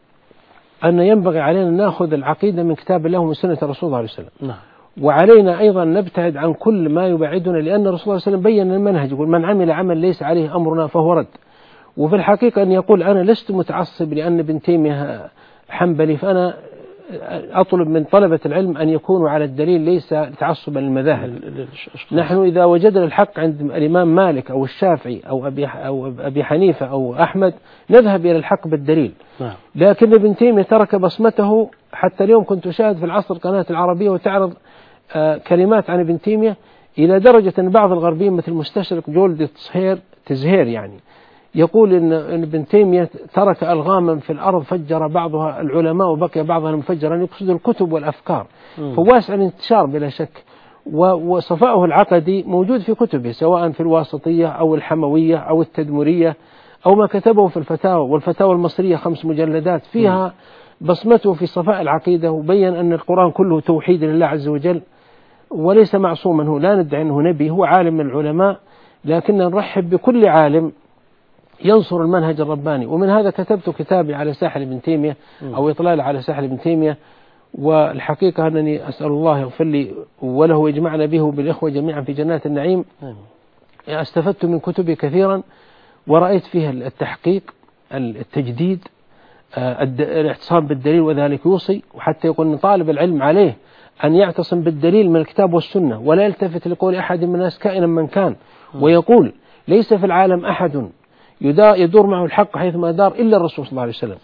أن ينبغي علينا أن نأخذ العقيدة من كتاب الله ومن سنة الرسول صلى الله عليه وسلم. نعم. وعلينا أيضا نبتعد عن كل ما يبعدنا، لأن الرسول صلى الله عليه وسلم بين المنهج، يقول من عمل عمل ليس عليه أمرنا فهو رد. وفي الحقيقة أن يقول أنا لست متعصب لأن ابن تيمية حنبلي، فأنا أطلب من طلبة العلم أن يكونوا على الدليل ليس تعصبا للمذاهب. نحن إذا وجدنا الحق عند الإمام مالك أو الشافعي أو أبي, أو أبي حنيفة أو أحمد نذهب إلى الحق بالدليل. لكن ابن تيمية ترك بصمته. حتى اليوم كنت أشاهد في العصر قناة العربية وتعرض كلمات عن ابن تيمية، إلى درجة أن بعض الغربيين مثل مستشرق جولد تزهير تزهير يعني يقول إن ابن تيمية ترك ألغاما في الأرض فجر بعضها العلماء وبقي بعضها مفجرا، يقصد الكتب والأفكار. فواسع الانتشار بلا شك، وصفاؤه العقدي موجود في كتبه سواء في الواسطية أو الحموية أو التدمرية أو ما كتبه في الفتاوى، والفتاوى المصرية خمس مجلدات فيها بصمته في صفاء العقيدة، وبين أن القرآن كله توحيد لله عز وجل وليس معصوما. هو لا ندعي أنه نبي، هو عالم من العلماء، لكن نرحب بكل عالم ينصر المنهج الرباني. ومن هذا كتبت كتابي على ساحل ابن تيمية أو إطلال على ساحل ابن تيمية. والحقيقة أنني أسأل الله يغفر لي وله ويجمعنا به بالإخوة جميعا في جنات النعيم. استفدت من كتبي كثيرا، ورأيت فيها التحقيق، التجديد، الاعتصام بالدليل، وذلك يوصي. وحتى يقول طالب العلم عليه أن يعتصم بالدليل من الكتاب والسنة، ولا يلتفت لقول أحد من الناس كائنا من كان. ويقول ليس في العالم أحد يدور معه الحق حيثما دار إلا الرسول صلى الله عليه وسلم.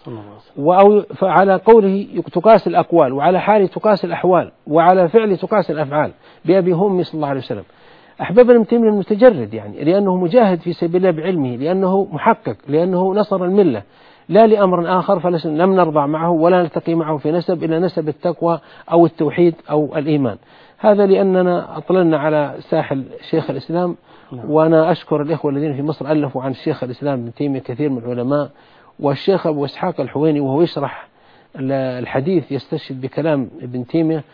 فعلى قوله تقاس الأقوال، وعلى حاله تقاس الأحوال، وعلى فعله تقاس الأفعال، بأبي هم صلى الله عليه وسلم. أحباب ابن تيمية المتجرد، يعني لأنه مجاهد في سبيل الله بعلمه، لأنه محقق، لأنه نصر الملة، لا لأمر آخر. فلم نرضى معه ولا نلتقي معه في نسب إلا نسب التقوى أو التوحيد أو الإيمان. هذا لأننا أطللنا على ساحل شيخ الإسلام. وأنا أشكر الإخوة الذين في مصر ألفوا عن شيخ الإسلام ابن تيمية كثير من العلماء، والشيخ أبو إسحاق الحويني وهو يشرح الحديث يستشهد بكلام ابن تيمية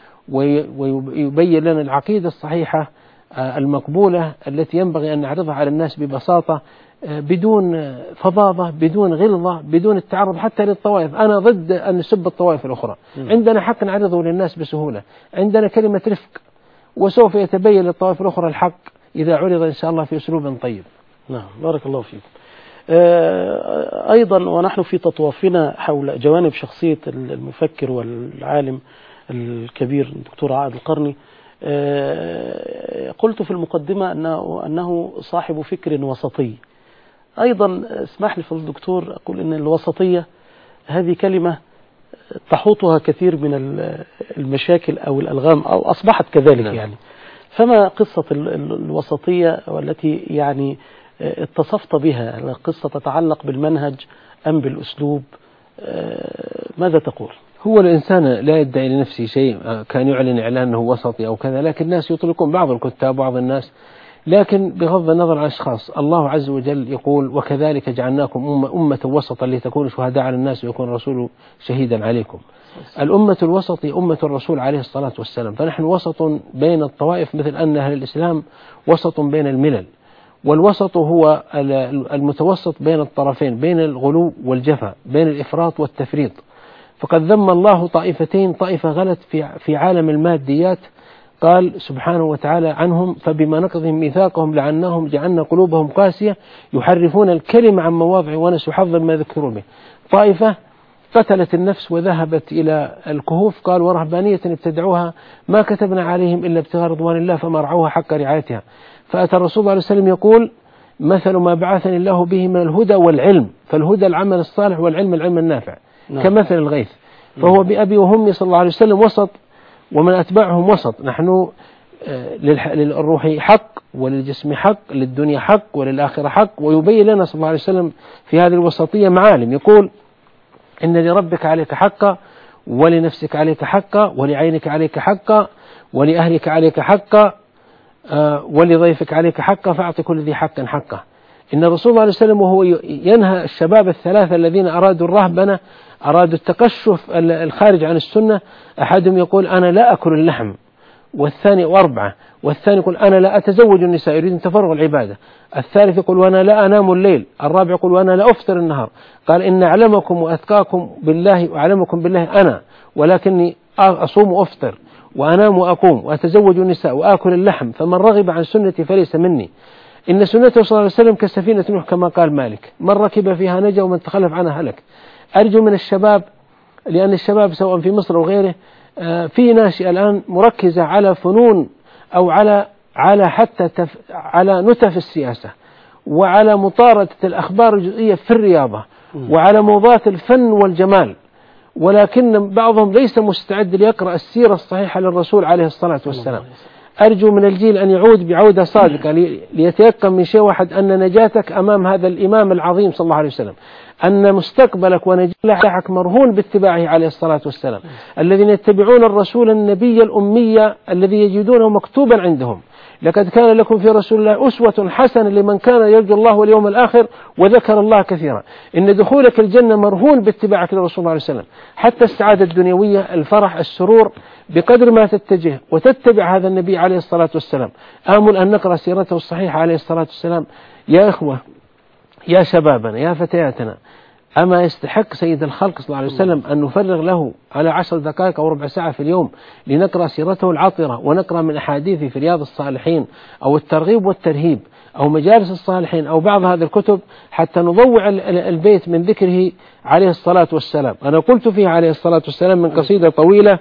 ويبين لنا العقيدة الصحيحة المقبولة التي ينبغي أن نعرضها على الناس ببساطة، بدون فظاظة، بدون غلظة، بدون التعرض حتى للطوائف. أنا ضد أن نسب الطوائف الأخرى، عندنا حق نعرضه للناس بسهولة، عندنا كلمة رفق، وسوف يتبين للطوائف الأخرى الحق إذا عرض إن شاء الله في أسلوب طيب. نعم، بارك الله فيك. أيضا ونحن في تطوافنا حول جوانب شخصية المفكر والعالم الكبير الدكتور عائد القرني، قلت في المقدمة أنه, أنه صاحب فكر وسطي. أيضا اسمح لي فضل الدكتور أقول أن الوسطية هذه كلمة تحوطها كثير من المشاكل أو الألغام، أو أصبحت كذلك. نعم. يعني فما قصة الوسطية والتي يعني اتصفت بها؟ قصة تتعلق بالمنهج أم بالأسلوب؟ ماذا تقول؟ هو الإنسان لا يدعي لنفسه شيء، كان يعلن إعلان أنه وسطي أو كذا، لكن الناس يطلقون، بعض الكتاب بعض الناس لكن بغض النظر عن الأشخاص، الله عز وجل يقول وكذلك جعلناكم أمة, أمة وسطا لتكونوا شهداء على الناس ويكون الرسول شهيدا عليكم. الأمة الوسط هي أمة الرسول عليه الصلاة والسلام، فنحن وسط بين الطوائف، مثل أن أهل الإسلام وسط بين الملل، والوسط هو المتوسط بين الطرفين، بين الغلو والجفا، بين الإفراط والتفريط. فقد ذم الله طائفتين، طائفة غلت في في عالم الماديات، قال سبحانه وتعالى عنهم فبما نقضهم ميثاقهم لعناهم جعلنا قلوبهم قاسية يحرفون الكلمة عن مواضع ونسوا حظا ما ذكروا به. طائفة قتلت النفس وذهبت إلى الكهوف، قال ورهبانية ابتدعوها ما كتبنا عليهم إلا ابتغاء رضوان الله فما رعوها حق رعايتها. فأتى الرسول صلى الله عليه وسلم يقول مثل ما بعثني الله به من الهدى والعلم، فالهدى العمل الصالح والعلم العلم النافع، نعم. كمثل الغيث. فهو بأبي وهمي صلى الله عليه وسلم وسط، ومن أتباعهم وسط. نحن للروح حق وللجسم حق، للدنيا حق وللآخرة حق، ويبين لنا صلى الله عليه وسلم في هذه الوسطية معالم، يقول إن لربك عليك حقا ولنفسك عليك حقا ولعينك عليك حقا ولأهلك عليك حقا ولضيفك عليك حقا فأعطي كل ذي حق حقه. إن الرسول صلى الله عليه وسلم وهو ينهى الشباب الثلاثة الذين أرادوا الرهبنة، أرادوا التقشف الخارج عن السنة، أحدهم يقول أنا لا أكل اللحم، والثاني وأربعة، والثاني يقول أنا لا أتزوج النساء يريد تفرغ العبادة، الثالث يقول وأنا لا أنام الليل، الرابع يقول وأنا لا أفطر النهار. قال إن أعلمكم وأتقاكم بالله وأعلمكم بالله أنا، ولكني أصوم وأفطر وأنام وأقوم وأتزوج النساء وآكل اللحم، فمن رغب عن سنتي فليس مني. إن سنته صلى الله عليه وسلم كسفينة نوح كما قال مالك، من ركب فيها نجا ومن تخلف عنها هلك. أرجو من الشباب، لأن الشباب سواء في مصر أو غيره في ناشئة الآن مركزة على فنون أو على على حتى تف على نتف السياسة، وعلى مطاردة الأخبار الجزئية في الرياضة، وعلى موضات الفن والجمال، ولكن بعضهم ليس مستعد ليقرأ السيرة الصحيحة للرسول عليه الصلاة والسلام. أرجو من الجيل أن يعود بعودة صادقة ليتيقن من شيء واحد، أن نجاتك أمام هذا الإمام العظيم صلى الله عليه وسلم، أن مستقبلك ونجاحك مرهون باتباعه عليه الصلاة والسلام. الذين يتبعون الرسول النبي الأمي الذي يجدونه مكتوبا عندهم، لقد كان لكم في رسول الله أسوة حسنة لمن كان يرجو الله واليوم الآخر وذكر الله كثيرا. إن دخولك الجنة مرهون باتباعك لرسول الله عليه وسلم، حتى السعادة الدنيوية، الفرح، السرور، بقدر ما تتجه وتتبع هذا النبي عليه الصلاة والسلام. آمل أن نقرأ سيرته الصحيحة عليه الصلاة والسلام. يا إخوة، يا شبابنا، يا فتياتنا، أما يستحق سيد الخلق صلى الله عليه وسلم أن نفرغ له على عشر دقائق أو ربع ساعة في اليوم لنقرأ سيرته العطرة، ونقرأ من أحاديثه في رياض الصالحين أو الترغيب والترهيب أو مجالس الصالحين أو بعض هذه الكتب، حتى نضوع البيت من ذكره عليه الصلاة والسلام. أنا قلت فيه عليه الصلاة والسلام من قصيدة طويلة: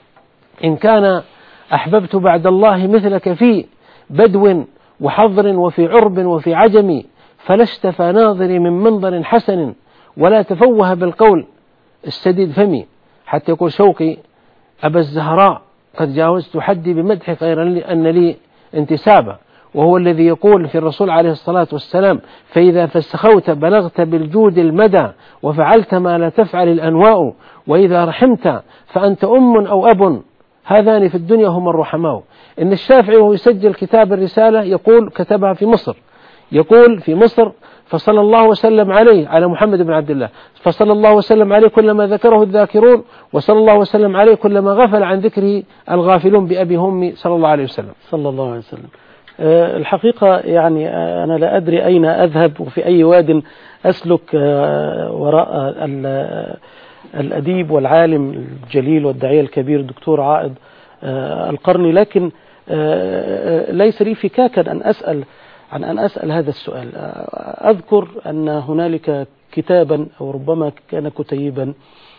إن كان أحببت بعد الله مثلك في بدو وحضر وفي عرب وفي عجم، فلا اشتفى ناظري من منظر حسن ولا تفوه بالقول السديد فمي. حتى يقول شوقي أبا الزهراء قد جاوزت حدي بمدح غير أن لي انتسابا، وهو الذي يقول في الرسول عليه الصلاة والسلام: فإذا فسخوت بلغت بالجود المدى وفعلت ما لا تفعل الأنواء، وإذا رحمت فأنت أم أو أب، هذان في الدنيا هم الرحماء. إن الشافعي وهو يسجل كتاب الرسالة يقول، كتبها في مصر، يقول في مصر: فصلى الله وسلم عليه على محمد بن عبد الله، فصلى الله وسلم عليه كلما ذكره الذاكرون، وصلى الله وسلم عليه كلما غفل عن ذكره الغافلون بأبي همي صلى الله عليه وسلم. صلى الله عليه وسلم. أه الحقيقة يعني أنا لا أدري أين أذهب وفي أي واد أسلك أه وراء الأديب والعالم الجليل والداعية الكبير الدكتور عائض أه القرني، لكن أه ليس لي فكاكا أن أسأل عن أن أسأل هذا السؤال. أذكر أن هنالك كتابا أو ربما كان كتيبا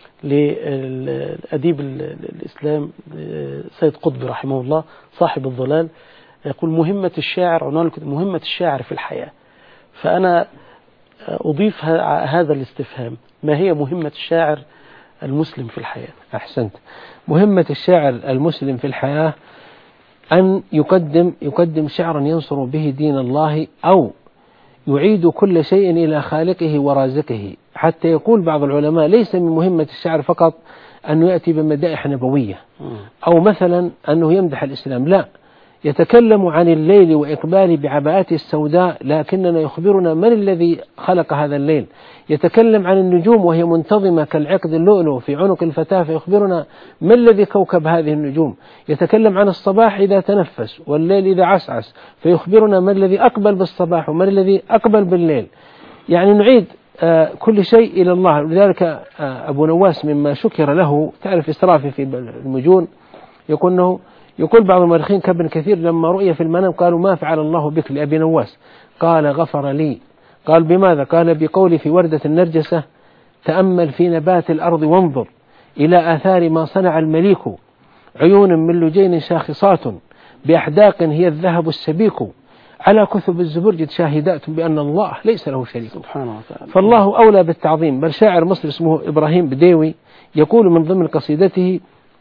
للأديب الإسلام سيد قطب رحمه الله صاحب الظلال، يقول مهمة الشاعر، عنوان مهمة الشاعر في الحياة. فأنا أضيف هذا الاستفهام: ما هي مهمة الشاعر المسلم في الحياة؟ أحسنت. مهمة الشاعر المسلم في الحياة أن يقدم يقدم شعرا ينصر به دين الله، أو يعيد كل شيء إلى خالقه ورازقه. حتى يقول بعض العلماء: ليس من مهمة الشعر فقط أنه يأتي بمدائح نبوية أو مثلا أنه يمدح الإسلام، لا، يتكلم عن الليل وإقباله بعباءته السوداء، لكننا يخبرنا من الذي خلق هذا الليل. يتكلم عن النجوم وهي منتظمة كالعقد اللؤلؤ في عنق الفتاة، فيخبرنا ما الذي كوكب هذه النجوم. يتكلم عن الصباح إذا تنفس والليل إذا عسعس، فيخبرنا ما الذي أقبل بالصباح وما الذي أقبل بالليل. يعني نعيد آه كل شيء إلى الله. لذلك آه أبو نواس مما شكر له، تعرف إسرافه في المجون، يقول أنه يقول بعض المؤرخين كابن كثير لما رؤي في المنام قالوا ما فعل الله بك لأبي نواس؟ قال غفر لي. قال بماذا؟ قال بقولي في وردة النرجسة: تأمل في نبات الأرض وانظر إلى آثار ما صنع المليك، عيون من لجين شاخصات بأحداق هي الذهب السبيك، على كثب الزبرجد شاهدات بأن الله ليس له شريك. سبحانه وتعالى. فالله أولى بالتعظيم. بل شاعر مصري اسمه إبراهيم بديوي يقول من ضمن قصيدته: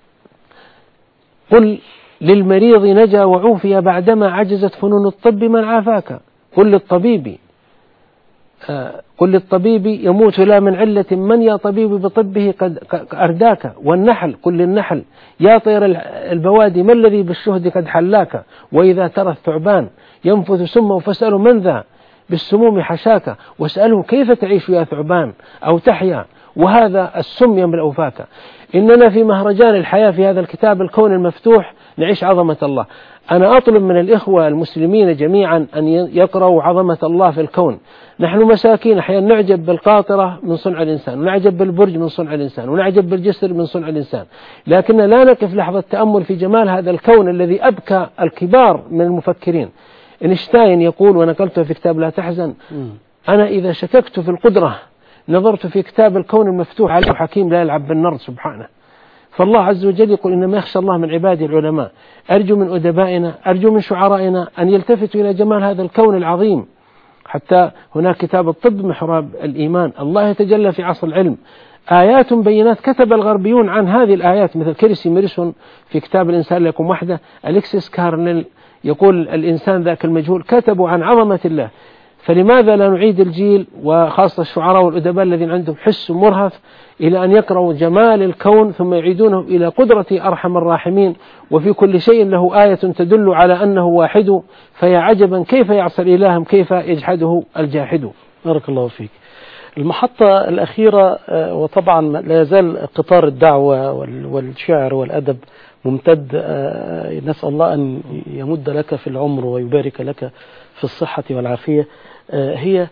قل للمريض نجا وعوفي بعدما عجزت فنون الطب من عافاك. قل للطبيب آه قل للطبيب يموت لا من علة من يا طبيب بطبه قد أرداك. والنحل قل للنحل يا طير البوادي ما الذي بالشهد قد حلاك. وإذا ترى الثعبان ينفث سمه فاسأله من ذا بالسموم حشاك، واسأله كيف تعيش يا ثعبان أو تحيا وهذا السم يملأ فاك. إننا في مهرجان الحياة في هذا الكتاب الكون المفتوح نعيش عظمة الله. أنا أطلب من الإخوة المسلمين جميعا أن يقرأوا عظمة الله في الكون. نحن مساكين أحيانا نعجب بالقاطرة من صنع الإنسان، ونعجب بالبرج من صنع الإنسان، ونعجب بالجسر من صنع الإنسان، لكن لا نقف لحظة تأمل في جمال هذا الكون الذي أبكى الكبار من المفكرين. إنشتاين يقول، ونقلته في كتاب لا تحزن: أنا إذا شككت في القدرة نظرت في كتاب الكون المفتوح عليه حكيم لا يلعب بالنرد سبحانه. فالله عز وجل يقول: إنما يخشى الله من عباده العلماء. أرجو من أدبائنا، أرجو من شعرائنا أن يلتفتوا إلى جمال هذا الكون العظيم. حتى هناك كتاب الطب محراب الإيمان، الله يتجلى في عصر العلم، آيات بينات كتب الغربيون عن هذه الآيات، مثل كريسي ميرسون في كتاب الإنسان لكم وحده، أليكسيس كارنيل يقول الإنسان ذاك المجهول، كتبوا عن عظمة الله. فلماذا لا نعيد الجيل وخاصة الشعراء والأدباء الذين عندهم حس مرهف إلى أن يقرأوا جمال الكون ثم يعيدونه إلى قدرة أرحم الراحمين، وفي كل شيء له آية تدل على أنه واحد، فيا عجبا كيف يعصى الإله كيف يجحده الجاحد. بارك الله فيك. المحطة الأخيرة، وطبعا لا يزال قطار الدعوة والشعر والأدب ممتد، نسأل الله أن يمد لك في العمر ويبارك لك في الصحة والعافية، هي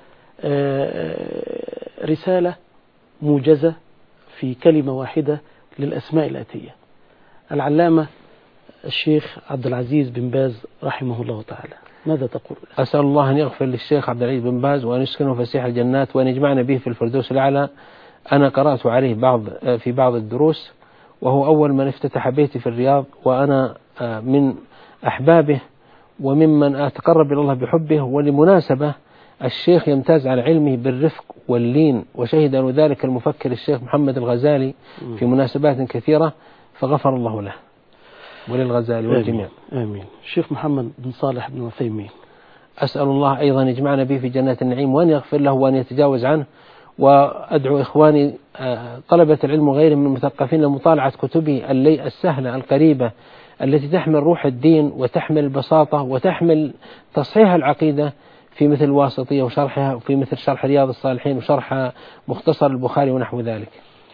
رسالة موجزة في كلمة واحدة للأسماء الآتية: العلامة الشيخ عبد العزيز بن باز رحمه الله تعالى، ماذا تقول؟ أسأل الله أن يغفر للشيخ عبد العزيز بن باز وأن يسكنه فسيح الجنات وأن يجمعنا به في الفردوس الأعلى. أنا قرأت عليه بعض في بعض الدروس، وهو أول من افتتح بيتي في الرياض، وأنا من أحبابه وممن أتقرب إلى الله بحبه. ولمناسبة الشيخ يمتاز على علمه بالرفق واللين، وشهد له ذلك المفكر الشيخ محمد الغزالي في مناسبات كثيرة، فغفر الله له وللغزالي والجميع. آمين. الشيخ محمد بن صالح بن عثيمين، أسأل الله أيضا يجمعنا به في جنات النعيم وأن يغفر له وأن يتجاوز عنه. وأدعو إخواني طلبة العلم وغيرهم من المثقفين لمطالعة كتبه السهلة القريبة التي تحمل روح الدين وتحمل البساطة وتحمل تصحيح العقيدة، في مثل الواسطية وشرحها، وفي مثل شرح رياض الصالحين وشرح مختصر البخاري ونحو ذلك.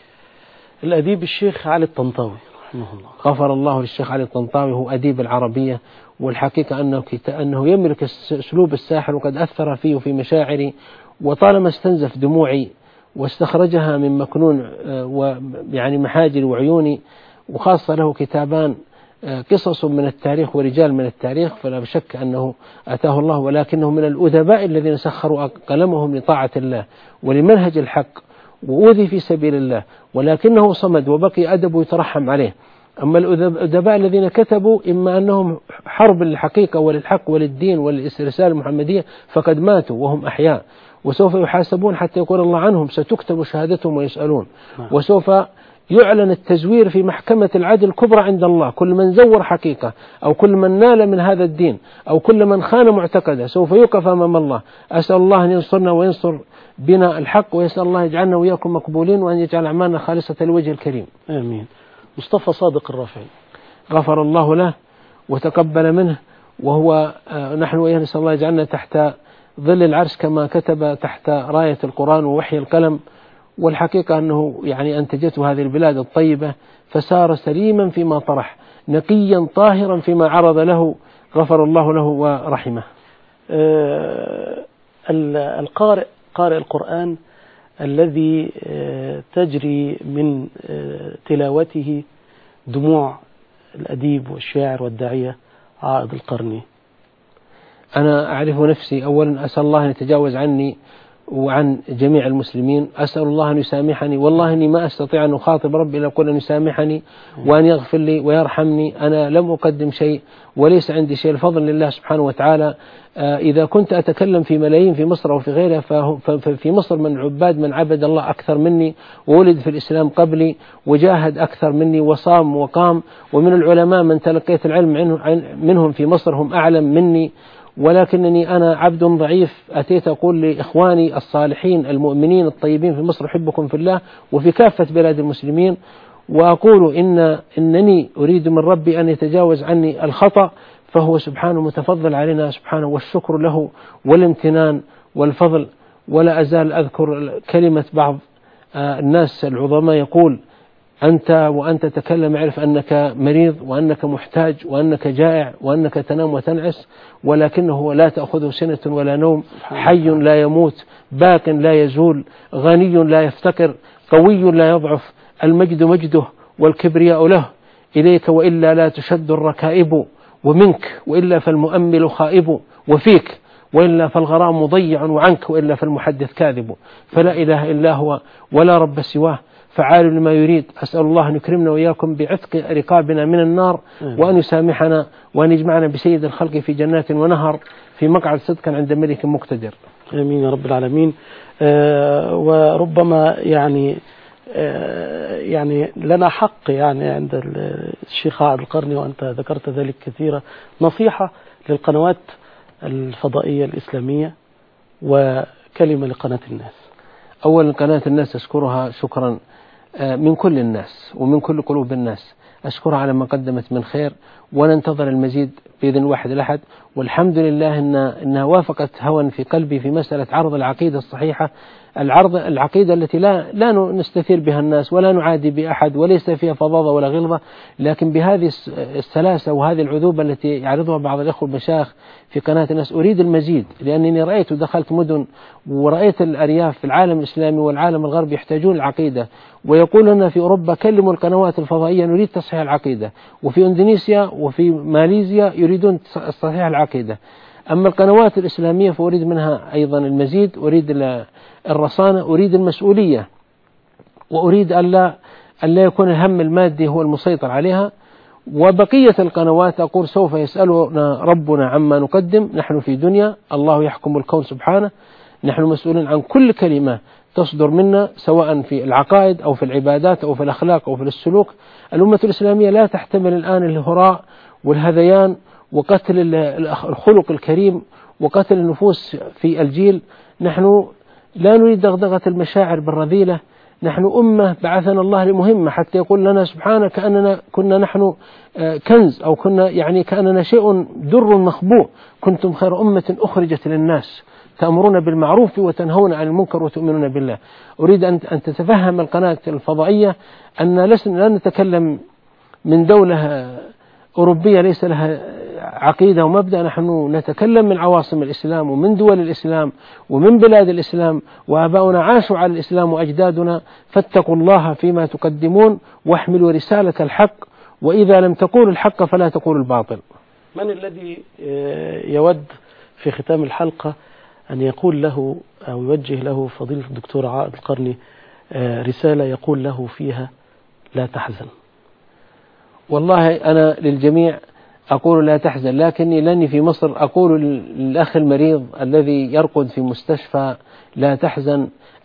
الأديب الشيخ علي الطنطاوي رحمه الله، غفر الله للشيخ علي الطنطاوي، هو أديب العربية، والحقيقة أنه, أنه يملك أسلوب الساحر، وقد أثر فيه وفي مشاعري، وطالما استنزف دموعي واستخرجها من مكنون ويعني محاجر وعيوني. وخاصة له كتابان قصص من التاريخ ورجال من التاريخ، فلا شك أنه أتاه الله، ولكنه من الأدباء الذين سخروا قلمهم لطاعة الله ولمنهج الحق، وأوذي في سبيل الله، ولكنه صمد وبقي أدبه يترحم عليه. أما الأدباء الذين كتبوا إما أنهم حرب للحقيقة وللحق وللدين وللرسالة المحمدية فقد ماتوا وهم أحياء، وسوف يحاسبون حتى يقول الله عنهم ستكتب شهادتهم ويسألون، وسوف يعلن التزوير في محكمة العدل الكبرى عند الله. كل من زور حقيقة أو كل من نال من هذا الدين أو كل من خان معتقده سوف يوقف أمام الله. أسأل الله أن ينصرنا وينصر بنا الحق، ويسأل الله يجعلنا وإياكم مقبولين، وأن يجعل أعمالنا خالصة لوجه الكريم. آمين. مصطفى صادق الرافعي، غفر الله له وتقبل منه وهو نحن وإياه نسأل الله يجعلنا تحت ظل العرش كما كتب تحت راية القرآن ووحي القلم. والحقيقة أنه يعني أنتجته هذه البلاد الطيبة، فسار سليما فيما طرح، نقيا طاهرا فيما عرض له، غفر الله له ورحمه. آه القارئ قارئ القرآن الذي تجري من تلاوته دموع الأديب والشاعر والداعية عائض القرني. أنا أعرف نفسي أولا، أسأل الله أن يتجاوز عني وعن جميع المسلمين، أسأل الله أن يسامحني، والله أني ما أستطيع أن أخاطب ربي إلا أقول أن يسامحني وأن يغفر لي ويرحمني. أنا لم أقدم شيء وليس عندي شيء، الفضل لله سبحانه وتعالى. إذا كنت أتكلم في ملايين في مصر أو في غيرها، ففي مصر من عباد من عبد الله أكثر مني، وولد في الإسلام قبلي وجاهد أكثر مني وصام وقام، ومن العلماء من تلقيت العلم منهم في مصر هم أعلم مني، ولكنني أنا عبد ضعيف. أتيت أقول لإخواني الصالحين المؤمنين الطيبين في مصر أحبكم في الله وفي كافة بلاد المسلمين، وأقول إن إنني أريد من ربي أن يتجاوز عني الخطأ، فهو سبحانه متفضل علينا سبحانه، والشكر له والامتنان والفضل. ولا أزال أذكر كلمة بعض الناس العظماء يقول: أنت وأنت تتكلم اعرف أنك مريض وأنك محتاج وأنك جائع وأنك تنام وتنعس، ولكنه لا تأخذه سنة ولا نوم، حي لا يموت، باق لا يزول، غني لا يفتقر، قوي لا يضعف، المجد مجده والكبرياء له، إليك وإلا لا تشد الركائب، ومنك وإلا فالمؤمل خائب، وفيك وإلا فالغرام مضيع، وعنك وإلا فالمحدث كاذب، فلا إله إلا هو ولا رب سواه، فعال لما يريد. أسأل الله أن يكرمنا وإياكم بعتق رقابنا من النار، وأن يسامحنا وأن يجمعنا بسيد الخلق في جنات ونهر في مقعد صدق عند ملك مقتدر. آمين يا رب العالمين. آه وربما يعني آه يعني لنا حق يعني عند الشيخ عائض القرني، وأنت ذكرت ذلك كثيرا، نصيحة للقنوات الفضائية الإسلامية وكلمة لقناة الناس. أولا قناة الناس أشكرها شكرا من كل الناس ومن كل قلوب الناس، أشكرها على ما قدمت من خير، وننتظر المزيد بإذن واحد الأحد. والحمد لله إن إنها وافقت هوى في قلبي في مسألة عرض العقيدة الصحيحة، العرض العقيدة التي لا لا نستثير بها الناس ولا نعادي بأحد وليس فيها فظاظة ولا غلظة، لكن بهذه السلاسة وهذه العذوبة التي يعرضها بعض الأخوة المشايخ في قناة الناس أريد المزيد، لأنني رأيت ودخلت مدن ورأيت الأرياف في العالم الإسلامي والعالم الغربي يحتاجون العقيدة، ويقول لنا في أوروبا كلموا القنوات الفضائية نريد تصحيح العقيدة، وفي إندونيسيا وفي ماليزيا يريدون تصحيح العقيدة. أما القنوات الإسلامية فأريد منها أيضا المزيد، أريد الرصانة، أريد المسؤولية، وأريد ألا ألا يكون الهم المادي هو المسيطر عليها. وبقية القنوات أقول سوف يسألنا ربنا عما نقدم، نحن في دنيا الله يحكم الكون سبحانه، نحن مسؤولين عن كل كلمة تصدر منا سواء في العقائد أو في العبادات أو في الأخلاق أو في السلوك. الأمة الإسلامية لا تحتمل الآن الهراء والهذيان وقتل الخلق الكريم وقتل النفوس في الجيل. نحن لا نريد دغدغة المشاعر بالرذيلة، نحن أمة بعثنا الله لمهمة، حتى يقول لنا سبحانه كأننا كنا نحن كنز أو كنا يعني كأننا شيء در مخبوء، كنتم خير أمة أخرجت للناس تأمرون بالمعروف وتنهون عن المنكر وتؤمنون بالله. أريد أن تتفهم القناة الفضائية أن لسنا لا نتكلم من دولة أوروبية ليس لها عقيدة ومبدأ، نحن نتكلم من عواصم الإسلام ومن دول الإسلام ومن بلاد الإسلام، وآباؤنا عاشوا على الإسلام وأجدادنا، فاتقوا الله فيما تقدمون واحملوا رسالة الحق، وإذا لم تقولوا الحق فلا تقولوا الباطل. من الذي يود في ختام الحلقة أن يقول له أو يوجه له فضيلة الدكتور عائض القرني رسالة يقول له فيها لا تحزن؟ والله أنا للجميع أقول لا تحزن، لكني لاني في مصر أقول للأخ المريض الذي يرقد في مستشفى لا تحزن،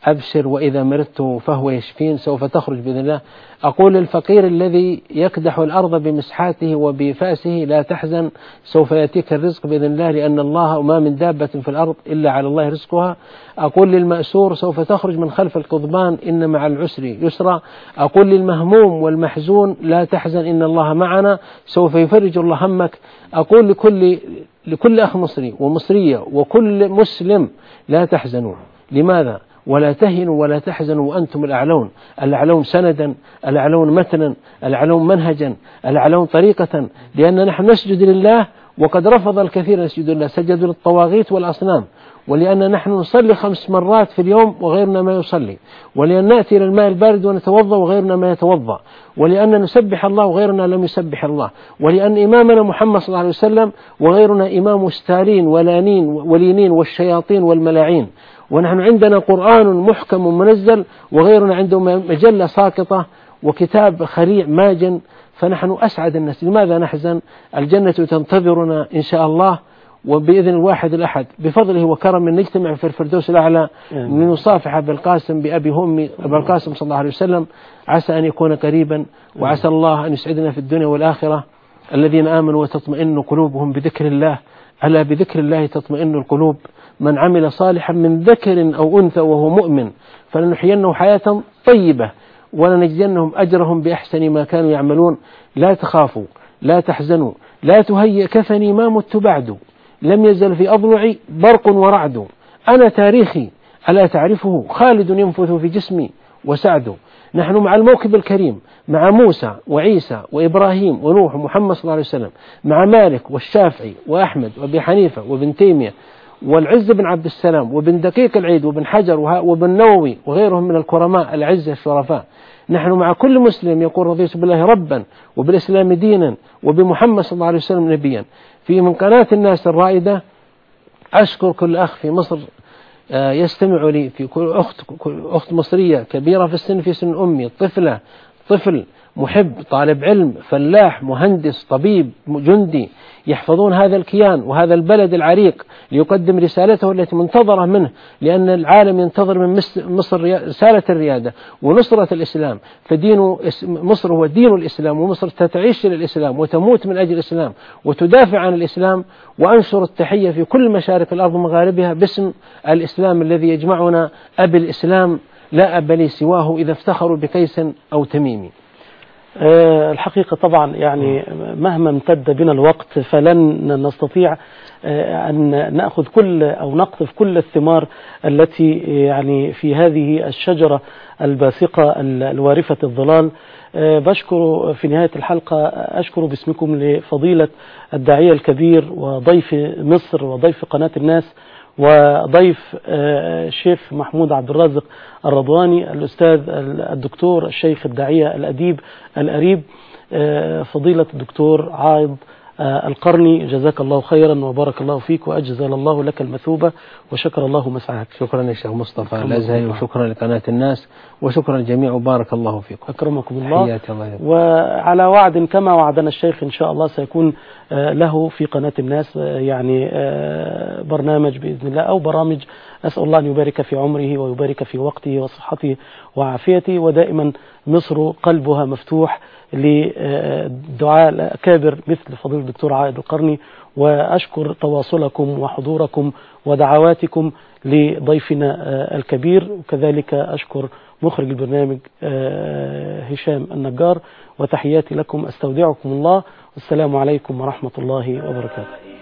أبشر وإذا مرضت فهو يشفين، سوف تخرج بإذن الله. أقول للفقير الذي يكدح الأرض بمسحاته وبفأسه لا تحزن، سوف يأتيك الرزق بإذن الله، لأن الله وما من دابة في الأرض إلا على الله رزقها. أقول للمأسور سوف تخرج من خلف القضبان، إن مع العسر يسرا. أقول للمهموم والمحزون لا تحزن إن الله معنا، سوف يفرج الله همك. أقول لكل لكل أخ مصري ومصرية وكل مسلم لا تحزنوا. لماذا؟ ولا تهنوا ولا تحزنوا وأنتم الأعلون، الأعلون سندا، الأعلون متنا، الأعلون منهجا، الأعلون طريقة، لأن نحن نسجد لله وقد رفض الكثير يسجد لله، سجدوا للطواغيت والأصنام، ولأن نحن نصلي خمس مرات في اليوم وغيرنا ما يصلي، ولأن نأتي إلى الماء البارد ونتوضأ وغيرنا ما يتوضأ، ولأن نسبح الله وغيرنا لم يسبح الله، ولأن إمامنا محمد صلى الله عليه وسلم وغيرنا إمام مستارين ولانين ولينين والشياطين والملاعين، ونحن عندنا قرآن محكم منزل وغيرنا عنده مجلة ساقطة وكتاب خريع ماجن، فنحن أسعد الناس. لماذا نحزن؟ الجنة تنتظرنا إن شاء الله، وبإذن الواحد الأحد بفضله وكرمه نجتمع في الفردوس الأعلى لنصافح بالقاسم بأبي همي أبا القاسم صلى الله عليه وسلم، عسى أن يكون قريبا، وعسى الله أن يسعدنا في الدنيا والآخرة. الذين آمنوا وتطمئن قلوبهم بذكر الله، ألا بذكر الله تطمئن القلوب. من عمل صالحا من ذكر أو أنثى وهو مؤمن فلنحيينه حياة طيبة ولنجزينهم أجرهم بأحسن ما كانوا يعملون. لا تخافوا لا تحزنوا لا تهيئ كفني ما مت بعد، لم يزل في أضلعي برق ورعد، أنا تاريخي ألا تعرفه، خالد ينفث في جسمي وسعد. نحن مع الموكب الكريم، مع موسى وعيسى وإبراهيم ونوح ومحمد صلى الله عليه وسلم، مع مالك والشافعي وأحمد وأبي حنيفة وابن تيمية والعز بن عبد السلام وابن دقيق العيد وابن حجر وابن نووي وغيرهم من الكرماء العزة الشرفاء. نحن مع كل مسلم يقول رضيت بالله ربا وبالإسلام دينا وبمحمد صلى الله عليه وسلم نبيا. في من قناة الناس الرائدة أشكر كل أخ في مصر يستمع لي، في كل أخت, كل أخت مصرية كبيرة في السن في سن أمي، طفلة طفل محب طالب علم فلاح مهندس طبيب جندي، يحفظون هذا الكيان وهذا البلد العريق ليقدم رسالته التي منتظرة منه، لأن العالم ينتظر من مصر رسالة الريادة ونصرة الإسلام. فدين مصر هو دين الإسلام، ومصر تعيش للإسلام وتموت من أجل الإسلام وتدافع عن الإسلام. وأنشر التحية في كل مشارق الأرض ومغاربها باسم الإسلام الذي يجمعنا، أبي الإسلام لا أب لي سواه إذا افتخروا بقيس أو تميم. أه الحقيقة طبعا يعني مهما امتد بنا الوقت فلن نستطيع أه أن نأخذ كل أو نقطف كل الثمار التي يعني في هذه الشجرة الباسقة الوارفة الظلال. أه بشكر في نهاية الحلقة أشكر باسمكم لفضيلة الداعية الكبير وضيف مصر وضيف قناة الناس وضيف الشيخ محمود عبد الرازق الرضواني، الأستاذ الدكتور الشيخ الداعية الأديب الأريب فضيلة الدكتور عائض القرني. جزاك الله خيرا وبارك الله فيك وأجزل الله لك المثوبة وشكر الله مسعاك. شكرا يا شيخ مصطفى الأزهري وشكرا لقناة الناس وشكرا للجميع وبارك الله فيكم. أكرمكم الله. وعلى وعد كما وعدنا الشيخ إن شاء الله سيكون له في قناة الناس يعني برنامج بإذن الله أو برامج. أسأل الله أن يبارك في عمره ويبارك في وقته وصحته وعافيته، ودائما مصر قلبها مفتوح لدعاء الأكابر مثل فضيلة الدكتور عائض القرني. وأشكر تواصلكم وحضوركم ودعواتكم لضيفنا الكبير، وكذلك أشكر مخرج البرنامج هشام النجار، وتحياتي لكم أستودعكم الله والسلام عليكم ورحمة الله وبركاته.